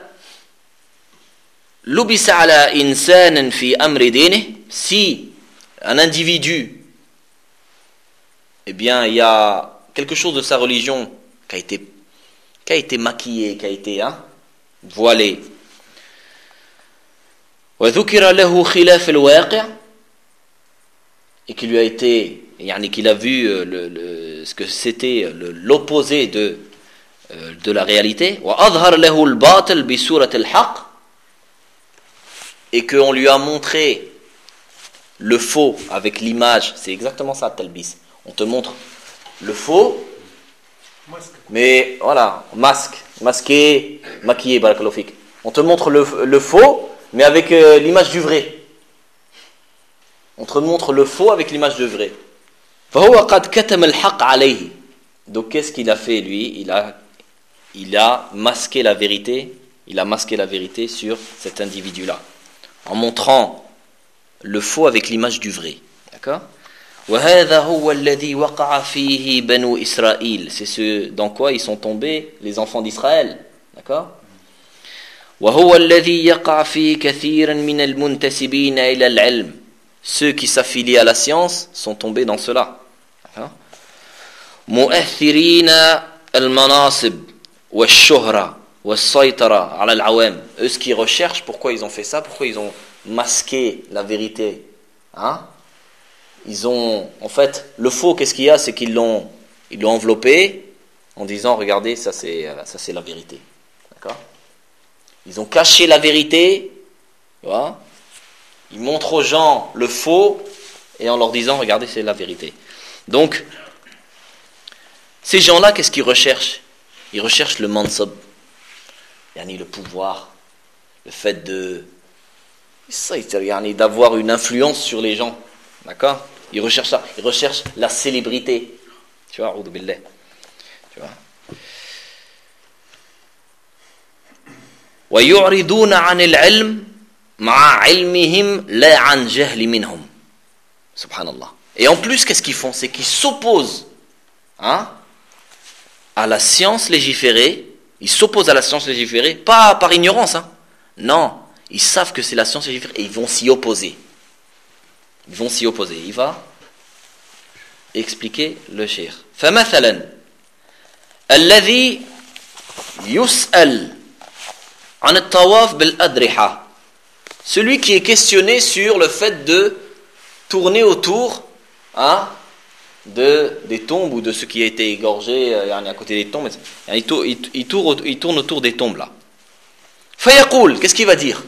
لبس على إنسان في أمر دينه, si un individu, eh bien, il y a quelque chose de sa religion qui a été, qui a été maquillé, qui a été hein, voilé. وذكر له خلاف الواقع, et qui lui a été, yani qu'il a vu le, le, ce que c'était le, l'opposé de, de la réalité. وأظهر له الباطل بصورة الحق, et qu'on lui a montré le faux avec l'image. C'est exactement ça, talbis. On te montre le faux, mais voilà, masque, masqué, maquillé, barakallahu fik. On te montre le, le faux, mais avec euh, l'image du vrai. On te montre le faux avec l'image du vrai. فهو قد كتم الحق عليه. Donc qu'est-ce qu'il a fait lui? Il a, il a masqué la vérité. Il a masqué la vérité sur cet individu-là, en montrant le faux avec l'image du vrai. D'accord? وهذا هو الذي وقع فيه بنو إسرائيل. C'est ce dans quoi ils sont tombés les enfants d'Israël. D'accord? وهو الذي يقع فيه كثيرا من المنتسبين إلى العلم. Ceux qui s'affilient à la science sont tombés dans cela. D'accord? مؤثرين المناصب والشهرة والسيطرة على العوام. Eux ce qu'ils recherchent, pourquoi ils ont fait ça? Pourquoi ils ont masqué la vérité? Hein? Ils ont, en fait, le faux, qu'est-ce qu'il y a? C'est qu'ils l'ont, ils l'ont enveloppé en disant, regardez, ça c'est, ça c'est la vérité. D'accord? Ils ont caché la vérité, tu vois? Ils montrent aux gens le faux et en leur disant, regardez, c'est la vérité. Donc, ces gens-là, qu'est-ce qu'ils recherchent? Ils recherchent le mansab, yani le pouvoir, le fait de, d'avoir une influence sur les gens. D'accord? Ils recherchent ça. Ils recherchent la célébrité. Tu vois, a'udhu billah. Tu vois? وَيُعْرِضُونَ عَنِ الْعِلْمِ مَعَ عِلْمِهِمْ لَا عَنْ جَهْلِ مِنْهُمْ. Subhanallah. Et en plus, qu'est-ce qu'ils font? C'est qu'ils s'opposent hein, à la science légiférée. Ils s'opposent à la science légiférée, pas par ignorance. Hein. Non, ils savent que c'est la science légiférée et ils vont s'y opposer. Ils vont s'y opposer. Il va expliquer le cheikh. فَمَثَلًا الَّذِي يُسْأَلْ عَنِ الطَّوَافِ بِالْأَدْرِحَةِ. Celui qui est questionné sur le fait de tourner autour hein, de, des tombes ou de ce qui a été égorgé à côté des tombes. Il tourne, il tourne, il tourne autour des tombes là. فَيَقُول, qu'est-ce qu'il va dire?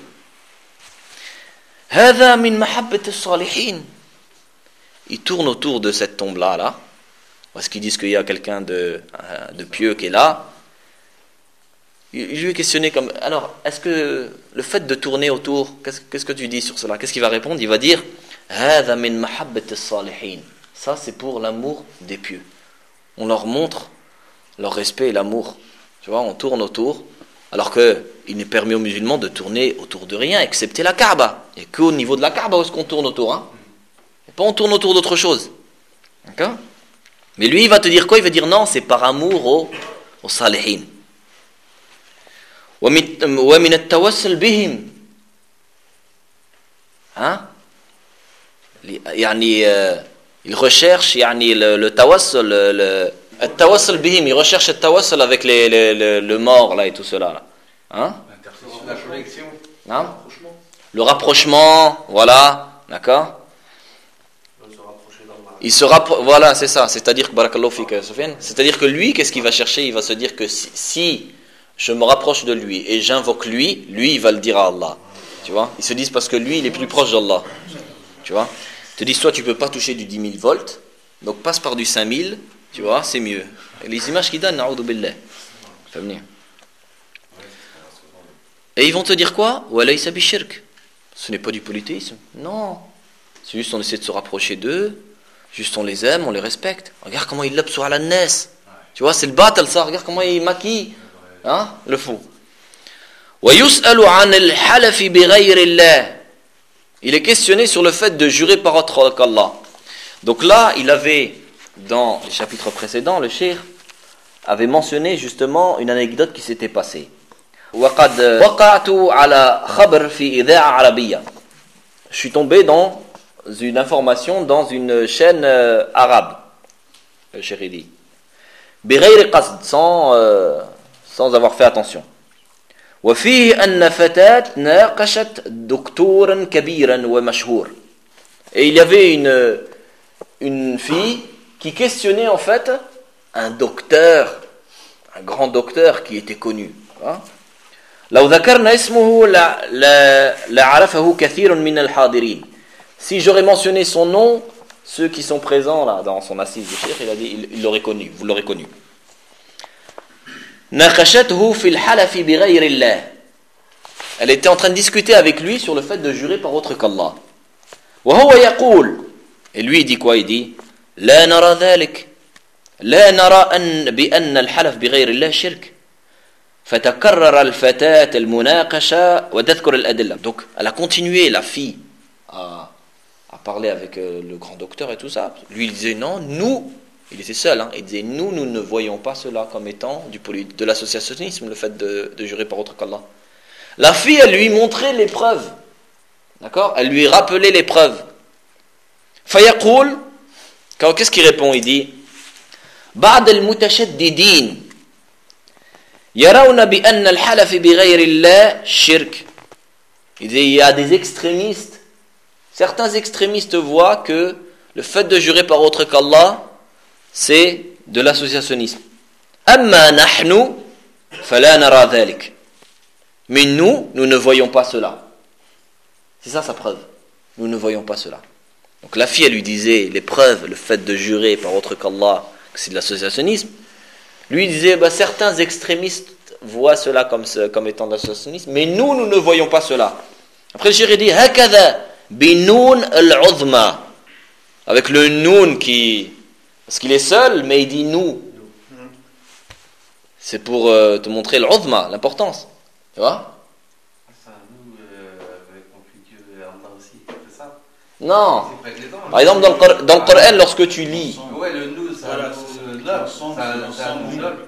هذا من محبة الصالحين. Il tourne autour de cette tombe-là, là, parce qu'ils disent qu'il y a quelqu'un de, de pieux qui est là. Il lui est questionné comme, alors, est-ce que le fait de tourner autour, qu'est-ce, qu'est-ce que tu dis sur cela? Qu'est-ce qu'il va répondre? Il va dire, هذا من محبة الصالحين. Ça, c'est pour l'amour des pieux. On leur montre leur respect et l'amour. Tu vois, on tourne autour. Alors qu'il n'est permis aux musulmans de tourner autour de rien, excepté la Kaaba. Et qu'au niveau de la Kaaba, où est-ce qu'on tourne autour hein? Et pas on tourne autour d'autre chose. D'accord? Mais lui, il va te dire quoi? Il va dire non, c'est par amour aux, aux salihin. وَمِنَ التَّوَسُّلِ بِهِمْ. Hein? يعني, euh, il recherche يعني, le, le tawassul, le, le التوسل بهم, il recherche le tawassul avec les, les, les, le mort là et tout cela là. Hein? La connexion. Hein? Le rapprochement, voilà, d'accord? Il se rapproche, voilà, c'est ça, c'est-à-dire que barakallahu fik, Soufiane, c'est-à-dire que lui, qu'est-ce qu'il va chercher? Il va se dire que si, si je me rapproche de lui et j'invoque lui, lui il va le dire à Allah. Tu vois? Ils se disent parce que lui il est plus proche d'Allah. Tu vois? Ils te disent toi tu peux pas toucher du dix mille volts, donc passe par du cinq mille. Tu vois, c'est mieux. Les images qu'ils donnent, na'oudou billah. Et ils vont te dire quoi? Walaysa bishirk. Ce n'est pas du polythéisme. Non. C'est juste on essaie de se rapprocher d'eux. Juste on les aime, on les respecte. Regarde comment il labsou ala nas. Tu vois, c'est le battle ça. Regarde comment il maquille. Hein, le fou. وَيُسْأَلُ عَنِ الْحَلَفِ بِغَيْرِ اللَّهِ. Il est questionné sur le fait de jurer par autre qu'Allah. Donc là, il avait, dans les chapitres précédents, le cheikh avait mentionné justement une anecdote qui s'était passée. وَقَدْ وَقَعْتُ عَلَى خَبْرٍ فِي إِذَاعَةٍ عَرَبِيَّةٍ. Je suis tombé dans une information dans une chaîne euh, arabe. Le cheikh dit. بِغَيْرِ قَصْدٍ, sans, euh, sans avoir fait attention. وفيه أن فتاة ناقشت دكتورا كبيرا ومشهور. Et il y avait une, une fille qui questionnait en fait un docteur, un grand docteur qui était connu. لو ذكرنا اسمه لعرفه كثير من الحاضرين. Si j'aurais mentionné son nom, ceux qui sont présents là dans son assise du cheikh, il a dit, il, il l'aurait connu, vous l'aurez connu. ناقشته في الحلف بغير الله. Elle était en train de discuter avec lui sur le fait de jurer par autre qu'Allah. وهو يقول, et lui il dit quoi? Il dit لا نرى ذلك لا نرى أن بأن الحلف بغير الله شرك. فتكرر الفتاة المناقشة وتذكر الأدلة. Donc elle a continué, la fille, à, à parler avec euh, le grand docteur et tout ça. Lui il disait non, nous, il était seul, hein. Il disait nous, nous ne voyons pas cela comme étant du poly, de l'associationnisme, le fait de, de jurer par autre qu'Allah. La fille, elle lui montrait les preuves, d'accord? Elle lui rappelait les preuves. Fayaqul, qu'est-ce qu'il répond? Il dit بعض المتشددين يرون بأن الحلف بغير الله شرك. Il dit il y a des extrémistes, certains extrémistes voient que le fait de jurer par autre qu'Allah, c'est de l'associationnisme. Amma nahnu fala nara dhalik. Mais nous, nous ne voyons pas cela. C'est ça sa preuve. Nous ne voyons pas cela. Donc la fille, elle lui disait les preuves, le fait de jurer par autre qu'Allah, que c'est de l'associationnisme. Lui il disait bah, certains extrémistes voient cela comme, comme étant de l'associationnisme, mais nous, nous ne voyons pas cela. Après le cheikh dit hakadha binoun al-uzma, avec le noun qui, parce qu'il est seul, mais il dit nous. C'est pour euh, te montrer l'uzma, l'importance. Tu vois? C'est un nous euh, avec mon futur Allah aussi, c'est ça? Non. C'est précédent. Par exemple, dans le, dans le Coran, lorsque tu lis. Ouais, le nous, c'est Voilà, un c'est nous ça. là. L'ensemble, C'est un- c'est c'est un l'ensemble. nous là.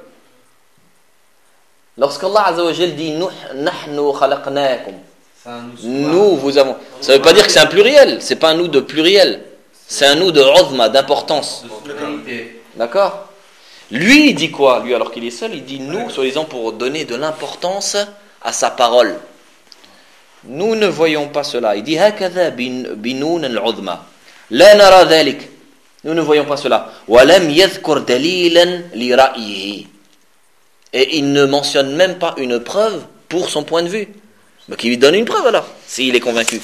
Lorsqu'Allah Azza wa Jal dit Nuh- Nahnu khalaqnakum. C'est un nous. Nous vous avons. Ça ne veut pas dire que c'est un pluriel. C'est pas un nous de pluriel. C'est un nous de uzma, d'importance. De qualité. D'accord? Lui, il dit quoi? Lui, alors qu'il est seul, il dit nous, soi-disant pour donner de l'importance à sa parole. Nous ne voyons pas cela. Il dit hakadha binoun al-uzma. La nara dhalik. Nous ne voyons pas cela. Wa lam yadhkur dalilan li ra'yihi. Et il ne mentionne même pas une preuve pour son point de vue. Donc il lui donne une preuve alors, s'il est convaincu.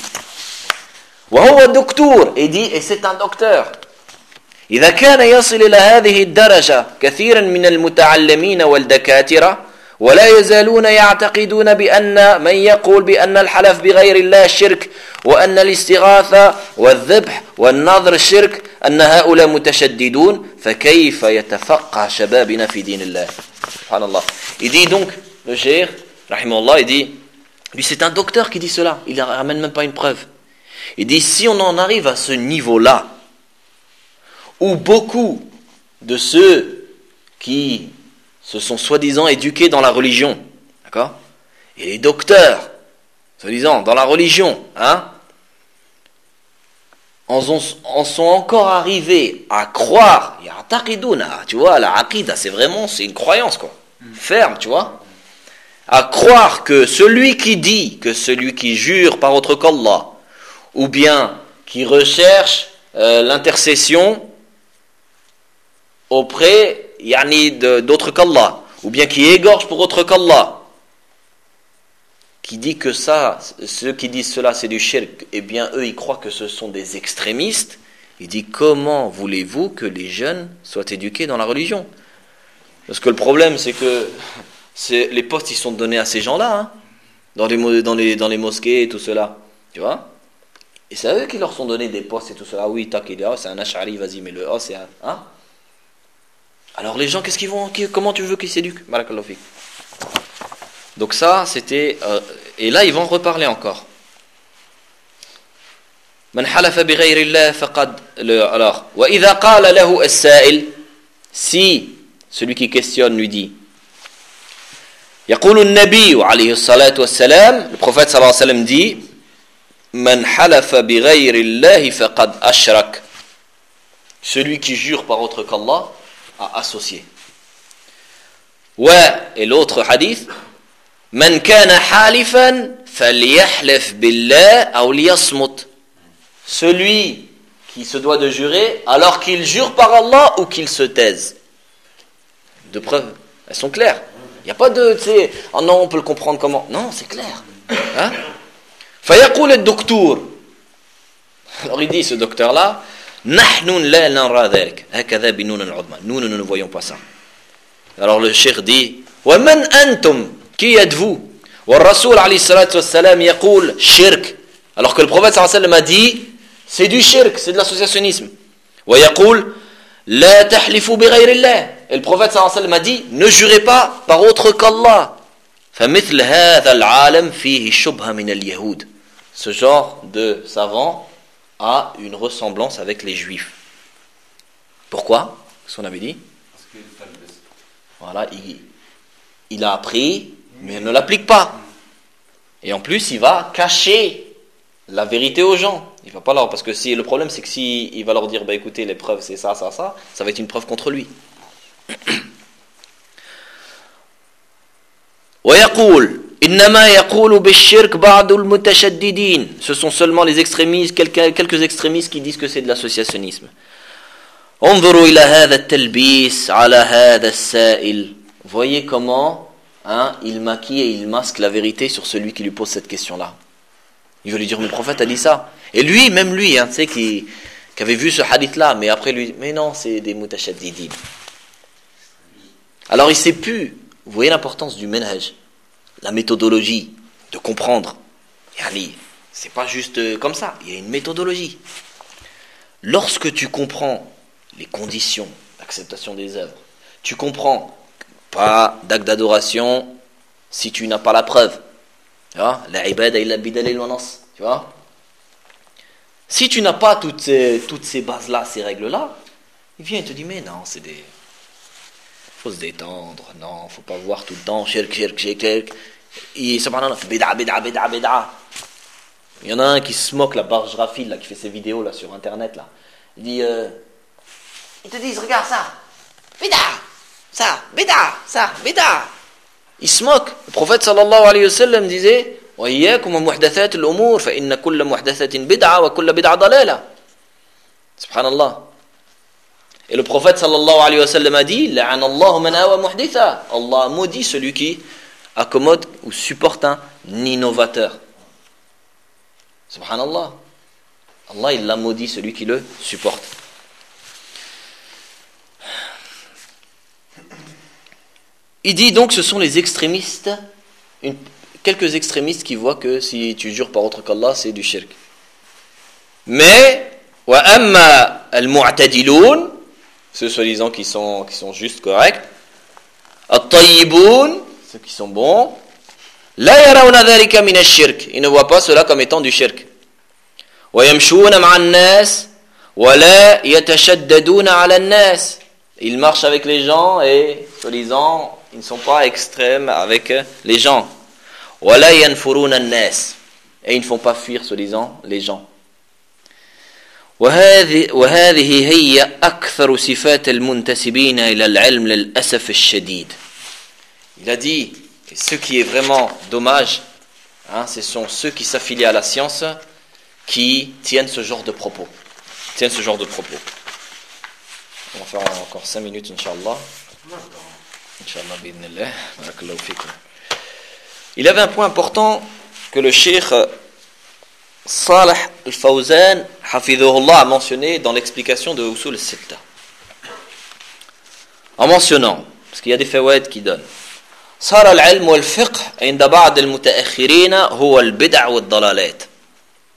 Wa huwa doktor. Il dit, et c'est un docteur. إذا كان يصل إلى هذه الدرجة كثيرا من المتعلمين والدكاترة ولا يزالون يعتقدون بأن من يقول بأن الحلف بغير الله شرك وأن الاستغاثة والذبح والنظر الشرك أن هؤلاء متشددون فكيف يتفقه شبابنا في دين الله. سبحان الله. Il dit donc, le cheikh, rahimahullah, il dit, lui c'est un docteur qui dit cela, il ne ramène même pas une preuve. Il dit, si on en arrive à ce niveau-là, où beaucoup de ceux qui se sont soi-disant éduqués dans la religion, d'accord, et les docteurs, soi-disant dans la religion, hein, en, sont, en sont encore arrivés à croire, tu vois, la aqida, c'est vraiment, c'est une croyance, quoi, ferme, tu vois, à croire que celui qui dit, que celui qui jure par autre qu'Allah, ou bien qui recherche euh, l'intercession auprès yani, de, d'autres qu'Allah, ou bien qui égorge pour autre qu'Allah, qui dit que ça, ceux qui disent cela c'est du shirk, eh bien eux ils croient que ce sont des extrémistes. Il dit comment voulez-vous que les jeunes soient éduqués dans la religion? Parce que le problème c'est que c'est, les postes ils sont donnés à ces gens-là, hein, dans, les, dans, les, dans les mosquées et tout cela. Tu vois? Et c'est eux qui leur sont donné des postes et tout ça. Ah oui, tac, il est, oh, c'est un Ash'ari, vas-y, mets-le. Oh, c'est un. Hein? Alors les gens, qu'est-ce qu'ils vont. Comment tu veux qu'ils s'éduquent? Barakallahu fik. Donc ça, c'était. Euh, et là, ils vont reparler encore. Man halafa bi ghayri Allah faqad. Alors, wa idha qala lahu as-sa'il. Si celui qui questionne lui dit. يقول النبي عليه الصلاة والسلام, le prophète sallallahu alayhi wa sallam dit, Man halafa bi ghayri Allah faqad ashrak. Celui qui jure par autre qu'Allah a associé. Ouais, et l'autre hadith, Man kana halifan falyahlif billah aw liyasmut. Celui qui se doit de jurer, alors qu'il jure par Allah ou qu'il se taise. Deux preuves, elles sont claires. Il n'y a pas de, tu sais, oh non, on peut le comprendre comment. Non, c'est clair. Hein? فيقول الدكتور. Alors il dit, ce docteur-là, نحن لا نرى ذلك هكذا بنون العظمى. Nous, nous ne voyons pas ça. Alors le cheikh dit, ومن أنتم? Qui êtes-vous? والرسول عليه الصلاة والسلام يقول شرك. Alors que le prophète sallallahu alayhi wa sallam a dit, c'est du shirk, c'est de l'associationnisme. ويقول لا تحلفوا بغير الله. Et le prophète sallallahu alayhi wa sallam a dit, ne jurez pas par autre qu'Allah. فمثل هذا العالم فيه شبهة من اليهود. Ce genre de savant a une ressemblance avec les juifs. Pourquoi? Ce qu'on avait dit. Voilà, il, il a appris, mais il ne l'applique pas. Et en plus, il va cacher la vérité aux gens. Il va pas leur, parce que si le problème, c'est que si il va leur dire, bah écoutez, les preuves, c'est ça, ça, ça, ça va être une preuve contre lui. ويقول إنما يقول بالشرك بعض المتشددين. Ce sont seulement les extrémistes, quelques, quelques extrémistes qui disent que c'est de l'associationnisme. انظروا إلى هذا التلبيس على هذا السائل. Voyez comment hein, il maquille et il masque la vérité sur celui qui lui pose cette question-là. Il veut lui dire, mais le prophète a dit ça. Et lui, même lui, hein, tu sais, qui, qui avait vu ce hadith-là, mais après lui, mais non, c'est des mutashaddidin. Alors il ne sait plus. Vous voyez l'importance du manhaj, la méthodologie, de comprendre. Yani, c'est pas juste comme ça, il y a une méthodologie. Lorsque tu comprends les conditions d'acceptation des œuvres, tu comprends pas d'acte d'adoration si tu n'as pas la preuve. Tu vois, la ibada illa bidalil wa nas, tu vois. Si tu n'as pas toutes ces, toutes ces bases-là, ces règles-là, il vient et te dit, mais non, c'est des... faut se détendre, non, faut pas voir tout le temps, shirk, shirk, shirk, shirk. Et subhanallah, bid'a, bid'a, bid'a, bid'a. Il y en a un qui se moque, la Barge Rafil, là, qui fait ses vidéos là, sur internet, là. Il dit, euh, ils te disent, regarde ça, bid'a, ça, bid'a, ça, bid'a. Il se moque. Le prophète sallallahu alayhi wa sallam disait, wa iyyakum wa muhdathat al-umur, fa inna kulla muhdathatin bid'a wa kulla bid'a dalala. Subhanallah. Et le prophète sallallahu alayhi wa sallam a dit, la'ana Allahu man awa muhditha. Allah maudit celui qui accommode ou supporte un innovateur. Subhanallah. Allah, il l'a maudit celui qui le supporte. Il dit donc ce sont les extrémistes, une, quelques extrémistes qui voient que si tu jures par autre qu'Allah, c'est du shirk. Mais, wa amma al-mu'tadiloun, ceux soi-disant qui sont, qui sont juste corrects, at-tayyiboun, ceux qui sont bons, la yarawna dhalika min ash-shirk, ils ne voient pas cela comme étant du shirk. Wa yamshuna ma'a an-nas wa la yatashaddaduna 'ala an-nas. Ils marchent avec les gens et soi-disant ils ne sont pas extrêmes avec les gens. Wa la yanfuruna an-nas, et ils ne font pas fuir soi-disant les gens. وهذه وهذه هي أكثر صفات المنتسبين إلى العلم للأسف الشديد. Il a dit, et ce qui est vraiment dommage, hein, ce sont ceux qui s'affilient à la science qui tiennent ce genre de propos. Tiennent ce genre de propos. On va faire encore cinq minutes, Inch'Allah. Inch'Allah, bidnillah. Barakallahu fikum. Il y avait un point important que le cheikh Salih al-Fawzan, hafidhuhullah, a mentionné dans l'explication de Usul al-Sitta. En mentionnant, parce qu'il y a des fawaid qui donnent, صار العلم والفقه عند بعض المتأخرين هو البدع والضلالات.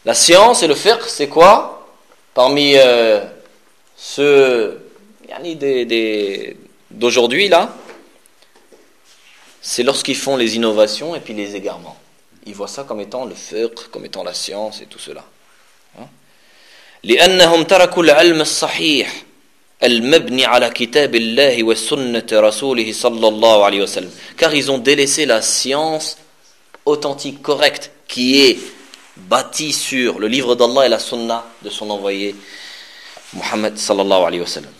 La science et le fiqh, c'est quoi? Parmi euh, ceux yani des, des, d'aujourd'hui, là, c'est lorsqu'ils font les innovations et puis les égarements. Ils voient ça comme étant le fiqh, comme étant la science et tout cela. Hein? لأنهم تركوا العلم الصحيح المبني على كتاب الله وسنة رسوله صلى الله عليه وسلم. Car ils ont délaissé la science authentique, correcte, qui est bâtie sur le livre d'Allah et la sunna de son envoyé Muhammad sallallahu alayhi wa sallam.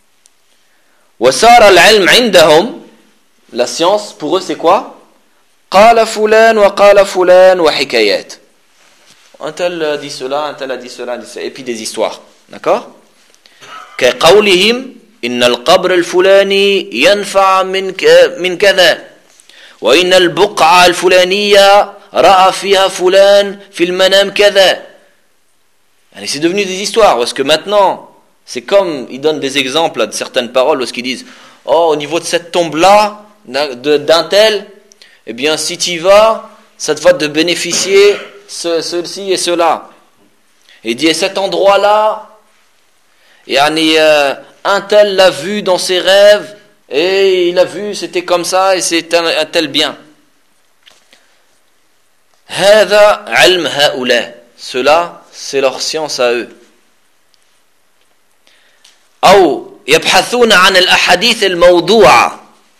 وصار العلم عندهم, la science pour eux c'est quoi? قال فلان وقال فلان وحكايات. Un tel a dit cela, un tel a dit cela, et puis des histoires, d'accord? كقولهم إن القبر الفلاني ينفع من من كذا وإن البقعة الفلانية رأى فيها فلان في المنام كذا. Yani c'est devenu des histoires, parce que maintenant, c'est comme, ils donnent des exemples de certaines paroles, parce qu'ils disent, oh, au niveau de cette tombe-là, d'un tel, eh bien, si tu y vas, ça te va de bénéficier ce, ceci et cela. Et il dit, et cet endroit-là, yani, euh, un tel l'a vu dans ses rêves, et il a vu, c'était comme ça, et c'est un, un tel bien. هذا علم هؤلاء. Cela, c'est leur science à eux. أو يبحثون عن الأحاديث الموضوعة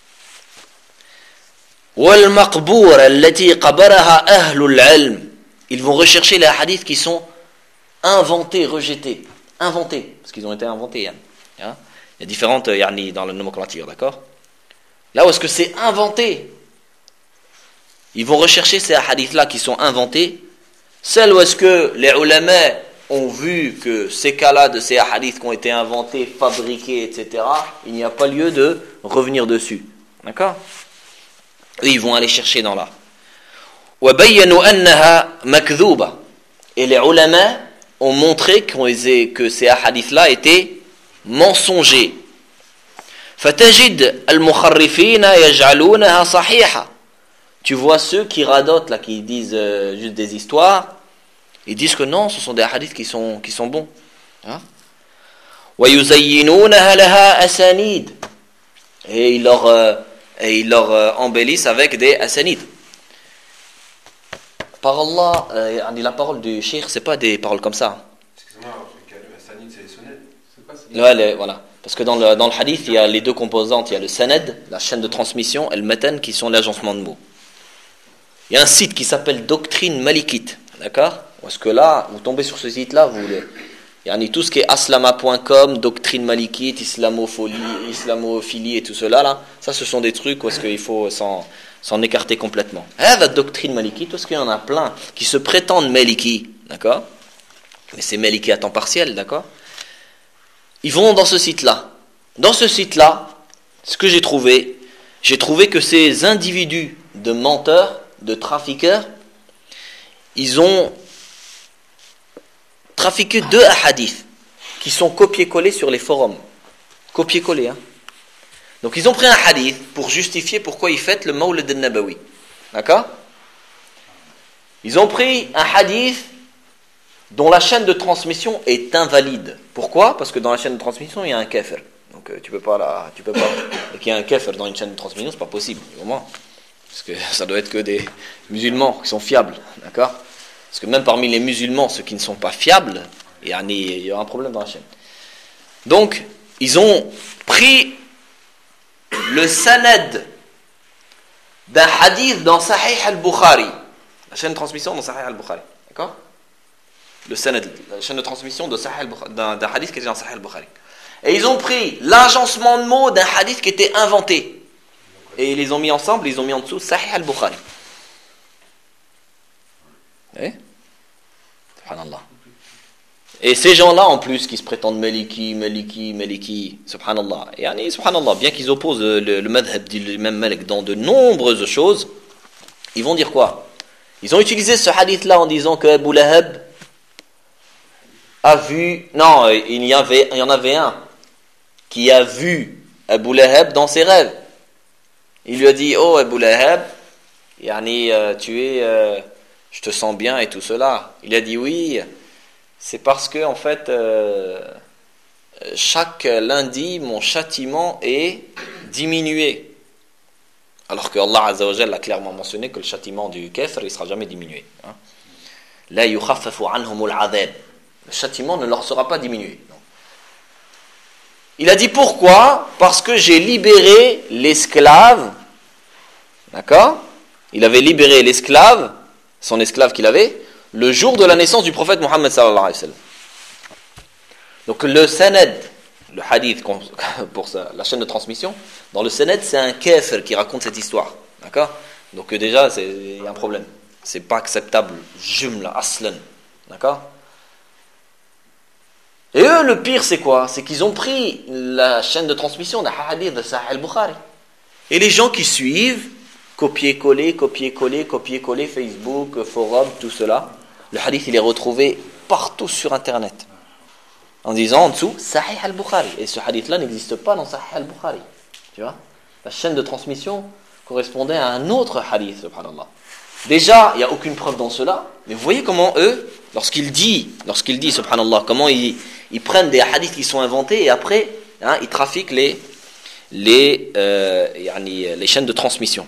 والمقبورة التي قبرها أهل العلم. Ils vont rechercher les hadiths qui sont inventés, rejetés. Inventés, parce qu'ils ont été inventés. Hein. Hein? Il y a différentes yani, dans la nomenclature, d'accord? Là où est-ce que c'est inventé, ils vont rechercher ces hadiths-là qui sont inventés. Celles où est-ce que les ulama ont vu que ces cas-là de ces hadiths qui ont été inventés, fabriqués, et cetera, il n'y a pas lieu de revenir dessus. D'accord? Eux, ils vont aller chercher dans là. وَبَيَّنُوا أَنَّهَا مَكْذُوبَةً. Et les ulama ont montré que ces hadiths-là étaient mensongers. فَتَجِدْ الْمُخَرِّفِينَ يَجْعَلُونَهَا صَحِيحًا. Tu vois ceux qui radotent, là, qui disent euh, juste des histoires, ils disent que non, ce sont des hadiths qui sont, qui sont bons. Hein? وَيُزَيِّنُونَهَا لَهَا أَسَانِيد. Et ils leur, euh, et ils leur euh, embellissent avec des asanid. Par Allah, euh, la parole du cheikh, c'est pas des paroles comme ça. Excusez-moi, le asanid, c'est les sonnettes. C'est quoi, c'est ouais, les, voilà. Parce que dans le, dans le hadith, il y a les deux composantes. Il y a le sanad, la chaîne de transmission, et le matan, qui sont l'agencement de mots. Il y a un site qui s'appelle Doctrine Malikite, d'accord? Parce que là, vous tombez sur ce site-là, vous voulez. Il y a tout ce qui est aslama point com, Doctrine Malikite, islamophilie, islamophilie et tout cela, là. Ça, ce sont des trucs où est-ce qu'il faut s'en, s'en écarter complètement. Ah, la Doctrine Malikite, parce qu'il y en a plein qui se prétendent Maliki, d'accord? Mais c'est Maliki à temps partiel, d'accord? Ils vont dans ce site-là. Dans ce site-là, ce que j'ai trouvé, j'ai trouvé que ces individus de menteurs, de trafiqueurs, ils ont trafiqué deux hadiths qui sont copiés-collés sur les forums. Copiés-collés, hein. Donc ils ont pris un hadith pour justifier pourquoi ils fêtent le Mawlid al-Nabawi. D'accord? Ils ont pris un hadith dont la chaîne de transmission est invalide. Pourquoi? Parce que dans la chaîne de transmission, il y a un kafir. Donc euh, tu peux pas là, tu peux pas. Et qu'il y a un kafir dans une chaîne de transmission, c'est pas possible, au moins. Parce que ça doit être que des musulmans qui sont fiables, d'accord? Parce que même parmi les musulmans, ceux qui ne sont pas fiables, il y a un, il y a un problème dans la chaîne. Donc, ils ont pris le sanad d'un hadith dans Sahih al-Bukhari, la chaîne de transmission dans Sahih al-Bukhari, d'accord? Le sanad, la chaîne de transmission de Sahih al-Bukhari, d'un, d'un hadith qui était dans Sahih al-Bukhari. Et ils ont pris l'agencement de mots d'un hadith qui était inventé. Et ils les ont mis ensemble, ils ont mis en dessous Sahih al-Bukhari. Eh? Subhanallah. Et ces gens-là, en plus, qui se prétendent Maliki, Maliki, Maliki, Subhanallah. Et yani, Subhanallah, bien qu'ils opposent le, le, le madhab du l'imam Malik dans de nombreuses choses, ils vont dire quoi? Ils ont utilisé ce hadith-là en disant que Abu Lahab a vu... Non, il y, avait, il y en avait un qui a vu Abu Lahab dans ses rêves. Il lui a dit, oh Abu Lahab, yani, euh, tu es, euh, je te sens bien et tout cela. Il a dit oui, c'est parce que en fait, euh, chaque lundi, mon châtiment est diminué. Alors que Allah Azza wa Jalla a clairement mentionné que le châtiment du kafir, il ne sera jamais diminué. La yukhaffafu anhumul adhab. Le châtiment ne leur sera pas diminué. Non. Il a dit pourquoi ? Parce que j'ai libéré l'esclave. D'accord ? Il avait libéré l'esclave, son esclave qu'il avait, le jour de la naissance du prophète Mohammed sallallahu alayhi wa sallam. Donc le sanad, le hadith pour ça, la chaîne de transmission, dans le sanad, c'est un kafir qui raconte cette histoire. D'accord ? Donc déjà, il y a un problème. C'est pas acceptable. Jumla, aslan. D'accord ? Et eux, le pire, c'est quoi ? C'est qu'ils ont pris la chaîne de transmission d'un hadith de Sahih al-Bukhari. Et les gens qui suivent, copier-coller, copier-coller, copier-coller, Facebook, forum, tout cela, le hadith, il est retrouvé partout sur Internet. En disant en dessous, Sahih al-Bukhari. Et ce hadith-là n'existe pas dans Sahih al-Bukhari. Tu vois ? La chaîne de transmission correspondait à un autre hadith, subhanallah. Déjà, il n'y a aucune preuve dans cela, mais vous voyez comment eux, lorsqu'ils disent, lorsqu'ils disent, subhanallah, comment ils, ils prennent des hadiths qui sont inventés et après, hein, ils trafiquent les, les, euh, yani, les chaînes de transmission.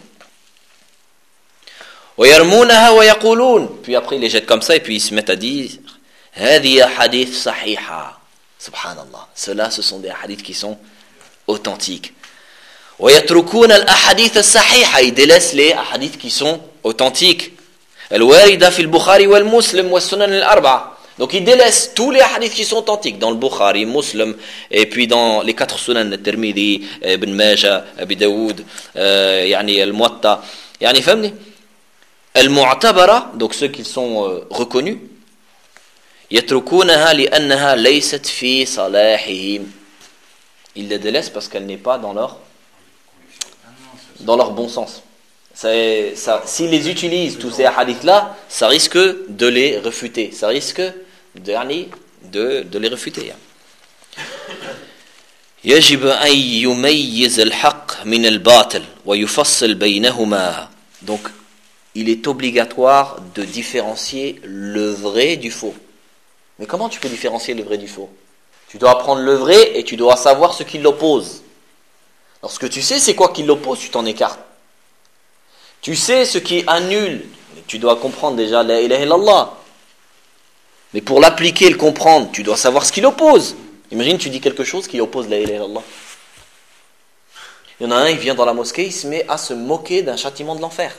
Puis après, ils les jettent comme ça et puis ils se mettent à dire, هذه hadith صحيحة. Subhanallah. Ceux-là, ce sont des hadiths qui sont authentiques. ويتركون الأحاديث الصحيحة. Ils délaissent les hadiths qui sont authentiques. الواردة في البخاري والمسلم والسنن الأربعة. Donc ils délaissent tous les hadiths qui sont authentiques dans le Bukhari, Muslim, et puis dans les quatre sunan, le Tirmidhi, Ibn Majah, Abi Daoud, يعني الموطأ. يعني فهمني؟ المعتبرة, donc ceux qui sont euh, reconnus. يتركونها لأنها ليست في صلاحهم. Ils les délaissent parce qu'elle n'est pas dans leur dans leur bon sens. Ça, ça, s'ils les utilisent, tous ces hadiths-là, ça risque de les refuter. Ça risque de, de, de les refuter. يجب أن يميز الحق من الباطل ويفصل بينهما. Donc, il est obligatoire de différencier le vrai du faux. Mais comment tu peux différencier le vrai du faux ? Tu dois apprendre le vrai et tu dois savoir ce qui l'oppose. Lorsque tu sais c'est quoi qui l'oppose, tu t'en écartes. Tu sais ce qui annule, tu dois comprendre déjà la ilaha illallah. Mais pour l'appliquer et le comprendre, tu dois savoir ce qui l'oppose. Imagine tu dis quelque chose qui oppose la ilaha illallah. Il y en a un, il vient dans la mosquée, il se met à se moquer d'un châtiment de l'enfer.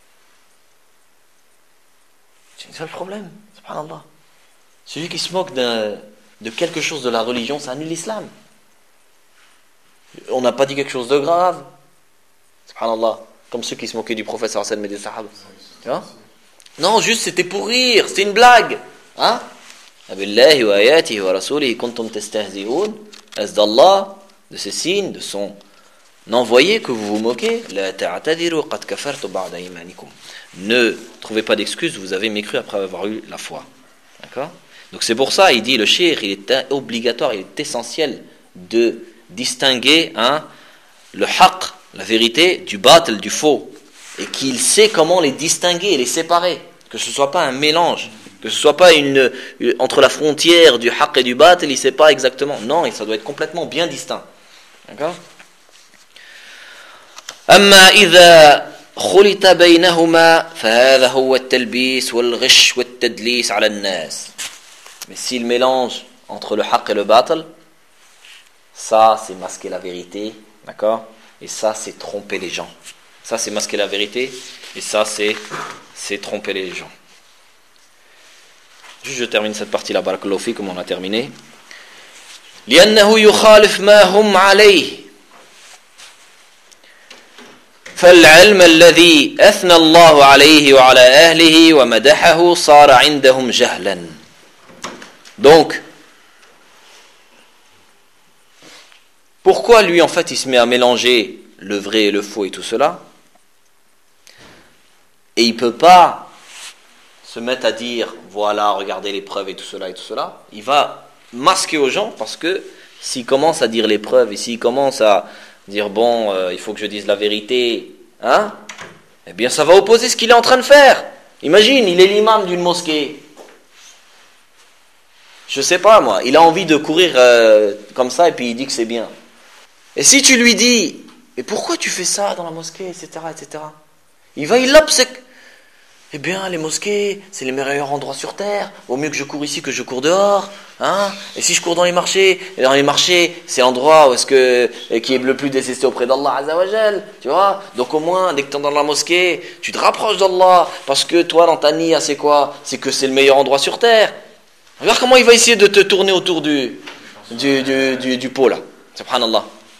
C'est ça le problème, subhanallah. Celui qui se moque d'un, de quelque chose de la religion, ça annule l'islam. On n'a pas dit quelque chose de grave. Subhanallah. Comme ceux qui se moquaient du prophète sallallahu alayhi wa sallam et des sahaba. Tu vois ? Non, juste c'était pour rire, c'était une blague. Hein ? Abillahi wa ayatihi wa rasulihi kuntum tastahzi'un. Est-ce d'Allah, de ses signes, de son envoyé que vous vous moquez ? La ta'tadiru qad kafartu ba'da imanikum. Ne trouvez pas d'excuses, vous avez mécru après avoir eu la foi. D'accord ? Donc c'est pour ça, il dit, le cheikh, il est obligatoire, il est essentiel de distinguer hein, le haqq, la vérité, du batil, du faux, et qu'il sait comment les distinguer et les séparer, que ce ne soit pas un mélange, que ce ne soit pas une, une entre la frontière du haqq et du batil, il ne sait pas exactement, non, et ça doit être complètement bien distinct. D'accord ? أما إذا خلط بينهما فهذا هو التلبيس والغش والتدليس على الناس. Mais s'il mélange entre le haqq et le batil, ça c'est masquer la vérité, d'accord ? Et ça c'est tromper les gens. Ça c'est masquer la vérité, et ça c'est, c'est tromper les gens. Juste je termine cette partie-là, barakallahu fi, comme on a terminé. لأنه يخالف ما هم عليه. فالعلم الذي أثنى الله عليه وعلى أهله ومدحه صار عندهم جهلا. Donc, pourquoi lui en fait il se met à mélanger le vrai et le faux et tout cela, et il ne peut pas se mettre à dire voilà, regardez les preuves et tout cela et tout cela. Il va masquer aux gens, parce que s'il commence à dire les preuves et s'il commence à dire bon, euh, il faut que je dise la vérité, hein, eh bien ça va opposer ce qu'il est en train de faire. Imagine, il est l'imam d'une mosquée. Je sais pas moi, il a envie de courir euh, comme ça et puis il dit que c'est bien. Et si tu lui dis, mais pourquoi tu fais ça dans la mosquée, et cetera, et cetera. Il va, il l'obsèque. Eh bien, les mosquées, c'est les meilleurs endroits sur terre. Vaut mieux que je cours ici que je cours dehors. Hein? Et si je cours dans les marchés, et dans les marchés, c'est l'endroit où est-ce que, qui est le plus détesté auprès d'Allah Azza wa Jal. Tu vois? Donc au moins, dès que tu es dans la mosquée, tu te rapproches d'Allah. Parce que toi, dans ta niya, c'est quoi? C'est que c'est le meilleur endroit sur terre. Regarde comment il va essayer de te tourner autour du, du, du, du, du pot là. Subhanallah.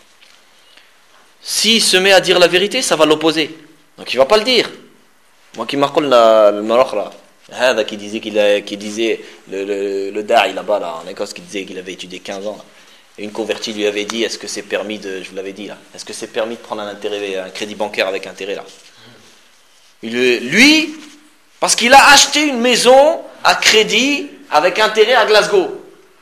S'il se met à dire la vérité, ça va l'opposer. Donc il ne va pas le dire. Moi qui m'accorde le Maroc là, qui disait qu'il a, qui disait le, le, le da'i là-bas là, en Écosse qui disait qu'il avait étudié quinze ans là. Et une convertie lui avait dit, est-ce que c'est permis de, je vous l'avais dit là, est-ce que c'est permis de prendre un intérêt, un crédit bancaire avec intérêt là? Il, lui, parce qu'il a acheté une maison à crédit avec intérêt à Glasgow.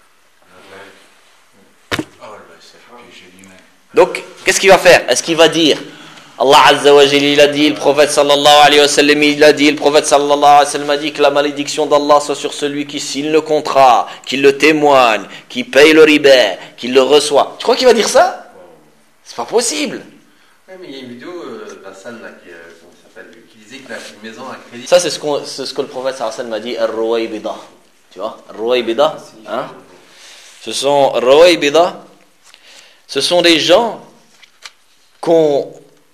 Donc, qu'est-ce qu'il va faire? Est-ce qu'il va dire, Allah Azza wa Jalla, il a dit, le prophète sallallahu alayhi wa sallam, il a dit, le prophète sallallahu alayhi wa sallam a dit que la malédiction d'Allah soit sur celui qui signe le contrat, qui le témoigne, qui paye le riba, qui le reçoit. Tu crois qu'il va dire ça? C'est pas possible. Ouais, mais il y a une vidéo euh, d'un salle là qui, euh, comment ça s'appelle, qui disait qu'il a acheté une maison à crédit. Ça, c'est ce, qu'on, c'est ce que le prophète sallallahu alayhi wa sallam a dit, Ar-Ruwaybida. Tu vois, Ar-Ruwaybida, hein? Ce sont Ar-Ruwaybida, ce sont des gens qui ont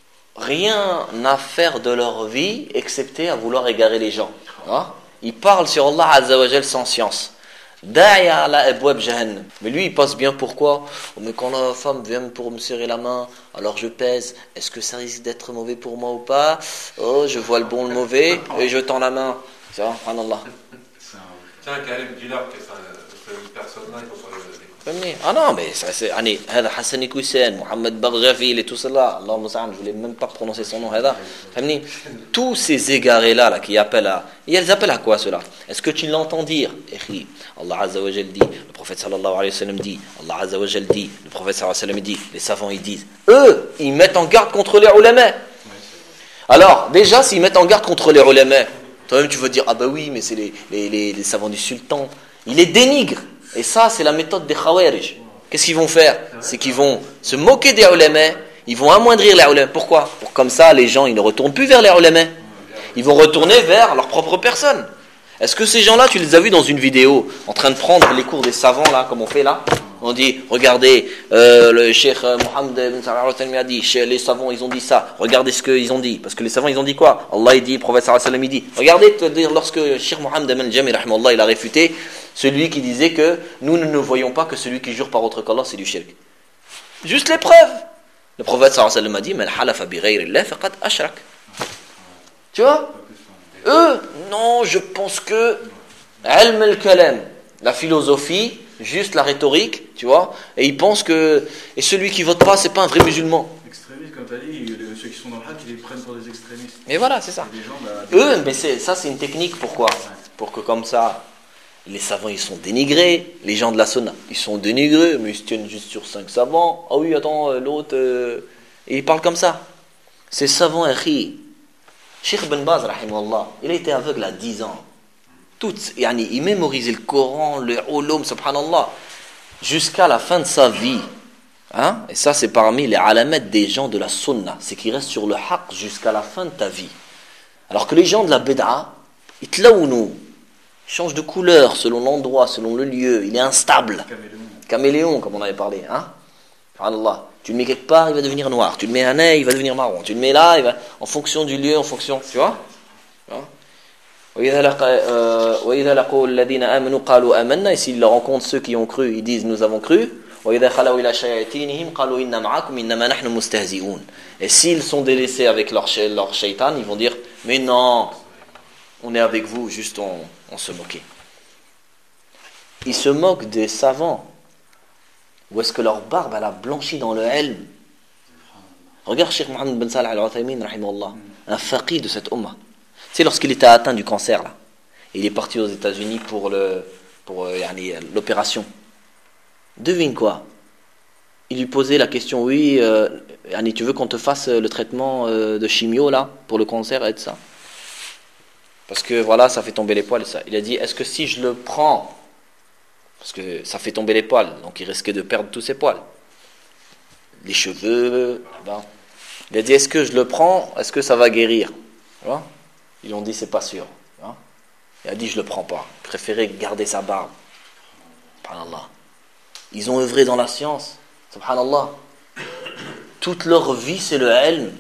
rien à faire de leur vie excepté à vouloir égarer les gens. Hein? Ils parlent sur Allah Azza wa Jal sans science. Da'ya ala abwab jahannam. Mais lui il passe bien, pourquoi? Oh, mais quand la femme vient pour me serrer la main, alors je pèse, est-ce que ça risque d'être mauvais pour moi ou pas? Oh, je vois le bon, le mauvais, et je tends la main. C'est vrai, subhanallah. Tiens, Karim, dis-leur que cette personne-là, il faut pas le découvrir. Ah non, mais ça, c'est Ani, Hada Hassan Koussen, Mohamed Barjafil et tout cela. Allah Moussa'an, je voulais même pas prononcer son nom. Hada. Tous ces égarés-là là, qui appellent à. Et elles appellent à quoi cela? Est-ce que tu l'entends dire? Allah Azza wa Jal dit, le prophète sallallahu alayhi wa sallam dit, Allah Azza wa Jal dit, le prophète sallallahu alayhi wa sallam dit, les savants ils disent. Eux, ils mettent en garde contre les ulama. Alors, déjà, s'ils mettent en garde contre les ulama, toi-même tu vas dire, ah bah oui, mais c'est les, les, les, les savants du sultan. Il les dénigre. Et ça, c'est la méthode des Khawarij. Qu'est-ce qu'ils vont faire? C'est qu'ils vont se moquer des ulama, ils vont amoindrir les ulama. Pourquoi? Pour comme ça, les gens, ils ne retournent plus vers les ulama. Ils vont retourner vers leur propre personne. Est-ce que ces gens-là, tu les as vus dans une vidéo, en train de prendre les cours des savants, là, comme on fait là? On dit, regardez, euh, le cheikh Mohammed ibn Salah al-Thalmi a dit, les savants, ils ont dit ça. Regardez ce qu'ils ont dit. Parce que les savants, ils ont dit quoi? Allah, il dit, le prophète sallallahu alayhi wa sallam, il dit. Regardez, lorsque cheikh Mohammed ibn Jami, rahimahullah, il a réfuté celui qui disait que nous ne nous voyons pas que celui qui jure par autre qu'Allah, c'est du shirk. Juste les preuves. Le prophète sallallahu alayhi wa sallam a dit, man halafa bi ghayri Allah faqad ashrak. Tu vois? Eux, non, je pense que ilm al-kalam, la philosophie, juste la rhétorique, tu vois, et ils pensent que et celui qui vote pas, c'est pas un vrai musulman. Extrémistes, comme tu as dit, ceux qui sont dans le haq, ils les prennent pour des extrémistes. Et voilà, c'est ça. Des gens, bah, Eux, mais c'est, ça c'est une technique, pourquoi? Pour que comme ça, les savants ils sont dénigrés, les gens de la sunna, ils sont dénigrés, mais ils se tiennent juste sur cinq savants. Ah oui, attends, l'autre, euh... et ils parlent comme ça. Ces savants, akhi, Cheikh Ben Baz, rahimahullah, il a été aveugle à dix ans. Toutes, yani, il mémorisait le Coran, le ulum, subhanallah, jusqu'à la fin de sa vie. Hein? Et ça, c'est parmi les alamettes des gens de la sunna. C'est qu'ils restent sur le haqq jusqu'à la fin de ta vie. Alors que les gens de la bid'a, ils tlaounou, ils changent de couleur selon l'endroit, selon le lieu. Il est instable. caméléons. Caméléon, comme on avait parlé. Hein? Subhanallah. Tu le mets quelque part, il va devenir noir. Tu le mets à un œil, il va devenir marron. Tu le mets là, il va... en fonction du lieu, en fonction... Tu vois, tu vois? Et s'ils rencontrent ceux qui ont cru, ils disent nous avons cru. Et s'ils sont délaissés avec leur, leur shaitan, ils vont dire mais non, on est avec vous, juste on, on se moquait. Ils se moquent des savants. Ou est-ce que leur barbe elle a blanchi dans le ilm? Regarde Cheikh Mohammed Ben Salah al-Uthaymin, rahimahullah, un faqih de cette ummah. Tu sais, lorsqu'il était atteint du cancer, là, il est parti aux États-Unis pour, le, pour euh, yani, l'opération. Devine quoi? Il lui posait la question, oui, euh, yani, tu veux qu'on te fasse le traitement euh, de chimio là, pour le cancer et tout ça? parce que voilà, ça fait tomber les poils et ça. Il a dit, est-ce que si je le prends, parce que ça fait tomber les poils, donc il risquait de perdre tous ses poils, les cheveux, ben. Il a dit, est-ce que je le prends, est-ce que ça va guérir? Voilà. Ils ont dit, c'est pas sûr. Voilà. Il a dit, je le prends pas. Il préférait garder sa barbe. Subhanallah. Ils ont œuvré dans la science. Subhanallah. Toute leur vie, c'est le ilm.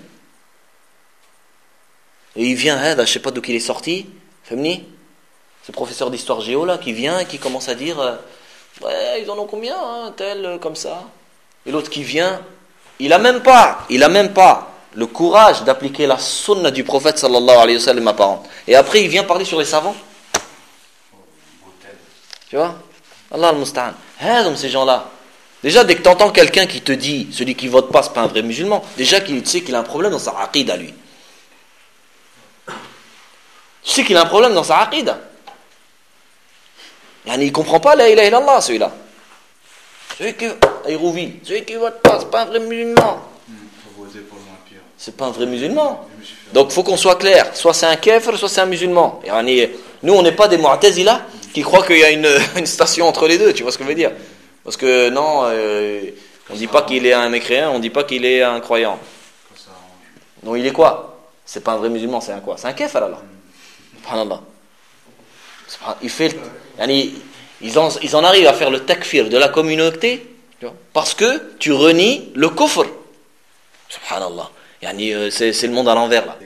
Et il vient, hein, je ne sais pas d'où il est sorti, Femni, ce professeur d'histoire géo là, qui vient et qui commence à dire euh, ouais, ils en ont combien, hein, tel, euh, comme ça. Et l'autre qui vient, il a même pas, il a même pas le courage d'appliquer la sunna du prophète sallallahu alayhi wa sallam apparente. Et après, il vient parler sur les savants. Tu vois? Allah al-Musta'an. Hein, ces gens-là. Déjà, dès que tu entends quelqu'un qui te dit, celui qui vote pas, c'est pas un vrai musulman, déjà, tu sais qu'il a un problème dans sa aqida, lui. Tu sais qu'il a un problème dans sa aqida. Il ne comprend pas la ilaha illallah, celui-là. Celui qui Ayrouvi, celui qui vote pas, c'est pas un vrai musulman. C'est pas un vrai musulman. Donc, il faut qu'on soit clair. Soit c'est un kafir, soit c'est un musulman. Nous, on n'est pas des mu'tazila qui croient qu'il y a une, une station entre les deux. Tu vois ce que je veux dire? Parce que non, euh, on ne dit pas qu'il est un mécréant, on ne dit pas qu'il est un croyant. Non, il est quoi? C'est pas un vrai musulman, c'est un quoi? C'est un kafir alors. Subhanallah. Il fait, ils, en, ils en arrivent à faire le takfir de la communauté parce que tu renies le kufr. Subhanallah. C'est, c'est le monde à l'envers là.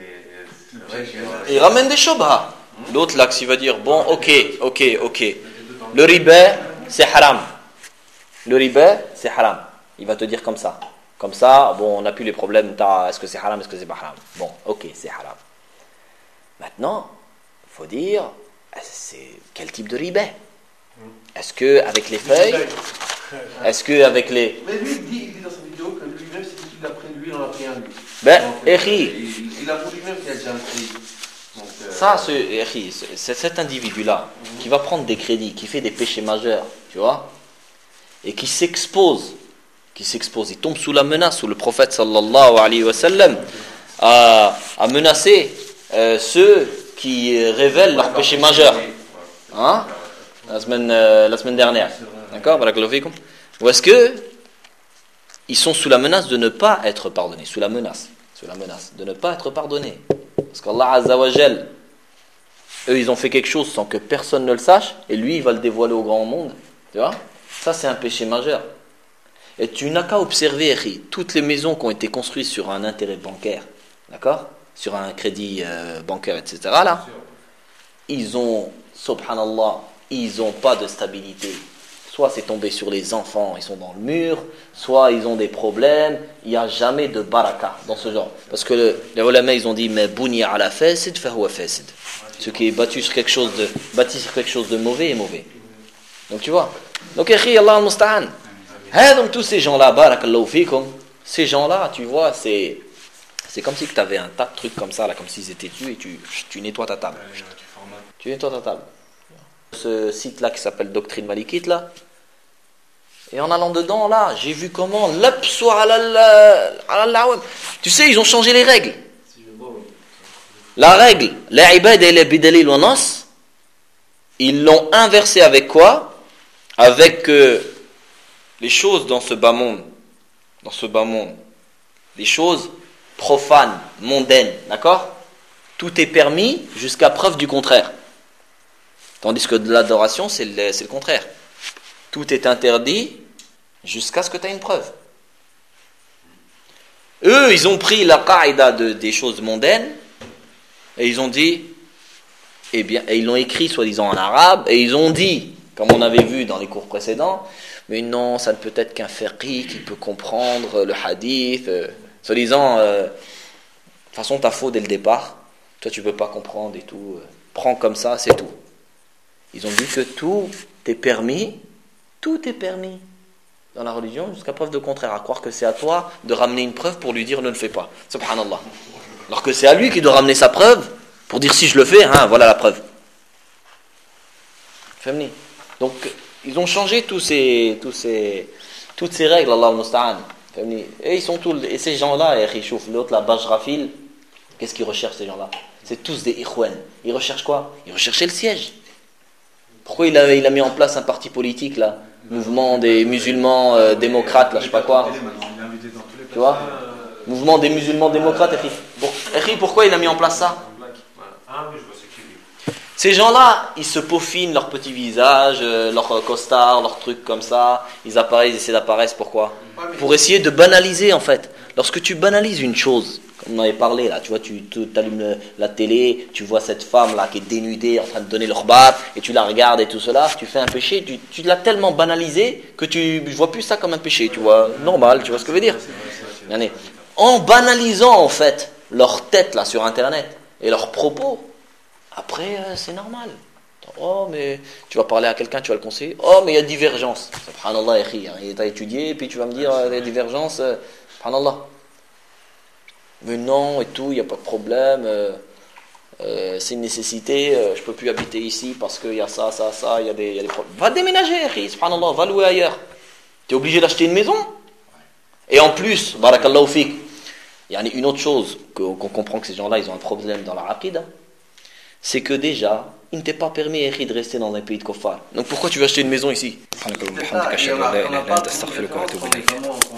Et il ramène des shobha. L'autre là, qui va dire bon, ok, ok, ok. Le riba, c'est haram. Le riba, c'est haram. Il va te dire comme ça. Comme ça, bon, on n'a plus les problèmes. Est-ce que c'est haram, est-ce que c'est pas haram? Bon, ok, c'est haram. Maintenant, il faut dire, c'est quel type de riba? Est-ce que avec les feuilles? Est-ce que avec les... Mais lui, il dit, il dit dans sa vidéo que lui-même, c'est qu'il l'a pris lui, il en a pris un lui. Ben, Donc, Eri. Il, il a pour lui-même qu'il a déjà un crédit. Donc, euh... Ça, ce, Eri, c'est cet individu-là mm-hmm. qui va prendre des crédits, qui fait des péchés majeurs, tu vois, et qui s'expose, qui s'expose, il tombe sous la menace, où le prophète sallallahu alayhi wa sallam a, a menacé euh, ceux qui révèlent leurs péchés majeurs. Hein? La semaine, euh, la semaine dernière. D'accord? Ou est-ce que ils sont sous la menace de ne pas être pardonnés? Sous la menace. Sous la menace de ne pas être pardonnés. Parce qu'Allah Azza wa Jal, eux, ils ont fait quelque chose sans que personne ne le sache, et lui, il va le dévoiler au grand monde. Tu vois? Ça, c'est un péché majeur. Et tu n'as qu'à observer, Eri, toutes les maisons qui ont été construites sur un intérêt bancaire, d'accord? Sur un crédit euh, bancaire, et cetera. Là, ils ont, subhanallah, ils n'ont pas de stabilité. Soit c'est tombé sur les enfants, ils sont dans le mur, soit ils ont des problèmes, il n'y a jamais de baraka dans ce genre. Parce que le, les ulama, ils ont dit, mais bouni ala fasid, fahuwa fasid. Ce qui est battu sur quelque chose de, bâti sur quelque chose de mauvais est mauvais. Donc tu vois. Donc, akhi, Allah al-Musta'an. Donc tous ces gens-là, barakallahu fikum, ces gens-là, tu vois, c'est, c'est comme si tu avais un tas de trucs comme ça, là, comme s'ils étaient tués, et tu, tu nettoies ta table. Tu nettoies ta table. Ce site-là qui s'appelle Doctrine Malikite, là, et en allant dedans, là, j'ai vu comment l'absou ala al-awam. Tu sais, ils ont changé les règles. La règle, la ibad et la bidalil wa nas, ils l'ont inversé avec quoi? Avec euh, les choses dans ce bas monde, dans ce bas monde, les choses profanes, mondaines, d'accord? Tout est permis jusqu'à preuve du contraire. Tandis que de l'adoration, c'est le, c'est le contraire. Tout est interdit jusqu'à ce que tu aies une preuve. Eux, ils ont pris la qaïda de, des choses mondaines et ils ont dit, eh bien, et ils l'ont écrit soi-disant en arabe, et ils ont dit, comme on avait vu dans les cours précédents, mais non, ça ne peut être qu'un faqih qui peut comprendre le hadith, euh, soi-disant, euh, de toute façon, t'as faux dès le départ, toi tu peux pas comprendre et tout, euh, prends comme ça, c'est tout. Ils ont dit que tout est permis, tout est permis dans la religion, jusqu'à preuve de contraire, à croire que c'est à toi de ramener une preuve pour lui dire ne le fais pas. Subhanallah. Alors que c'est à lui qui doit ramener sa preuve pour dire si je le fais, hein, voilà la preuve. Famille. Donc, ils ont changé tous ces, tous ces, toutes ces règles, Allah al-Musta'an. Et ils sont tous, et ces gens-là, l'autre, la Bajrafil, qu'est-ce qu'ils recherchent ces gens-là? C'est tous des ikhwan. Ils recherchent quoi? Ils recherchaient le siège. Pourquoi il a, il a mis en place un parti politique là? Mouvement des musulmans euh, démocrates là, je sais pas quoi. Tu vois? Mouvement des musulmans démocrates, Ekhi. Pour, Ekhi, pourquoi il a mis en place ça? Ah oui, je vois ce qu'il dit. Ces gens-là, ils se peaufinent leur petit visage, euh, leur costard, leurs trucs comme ça. Ils apparaissent, ils essaient d'apparaître. Pourquoi? Pour essayer de banaliser en fait. Lorsque tu banalises une chose, comme on avait parlé là, tu vois, tu allumes la télé, tu vois cette femme là qui est dénudée en train de donner leur bat, et tu la regardes et tout cela, tu fais un péché, tu, tu l'as tellement banalisé que tu ne vois plus ça comme un péché, tu vois, normal, tu vois ce que je veux dire? En banalisant en fait leur tête là sur internet et leurs propos, après euh, c'est normal. Oh mais tu vas parler à quelqu'un, tu vas le conseiller. Oh mais il y a divergence. Subhanallah, tu as étudié et puis tu vas me dire il y a divergence. Euh, subhanallah. Mais non et tout, il n'y a pas de problème. Euh, euh, c'est une nécessité. Euh, je ne peux plus habiter ici parce qu'il y a ça, ça, ça. Il y a des, il y a des problèmes. Va déménager, subhanallah, va louer ailleurs. Tu es obligé d'acheter une maison. Et en plus, barakallahu fik, il y a une autre chose qu'on comprend que ces gens-là, ils ont un problème dans la aqida. C'est que déjà, il ne t'est pas permis de rester dans un pays de kuffar. Donc pourquoi tu veux acheter une maison ici?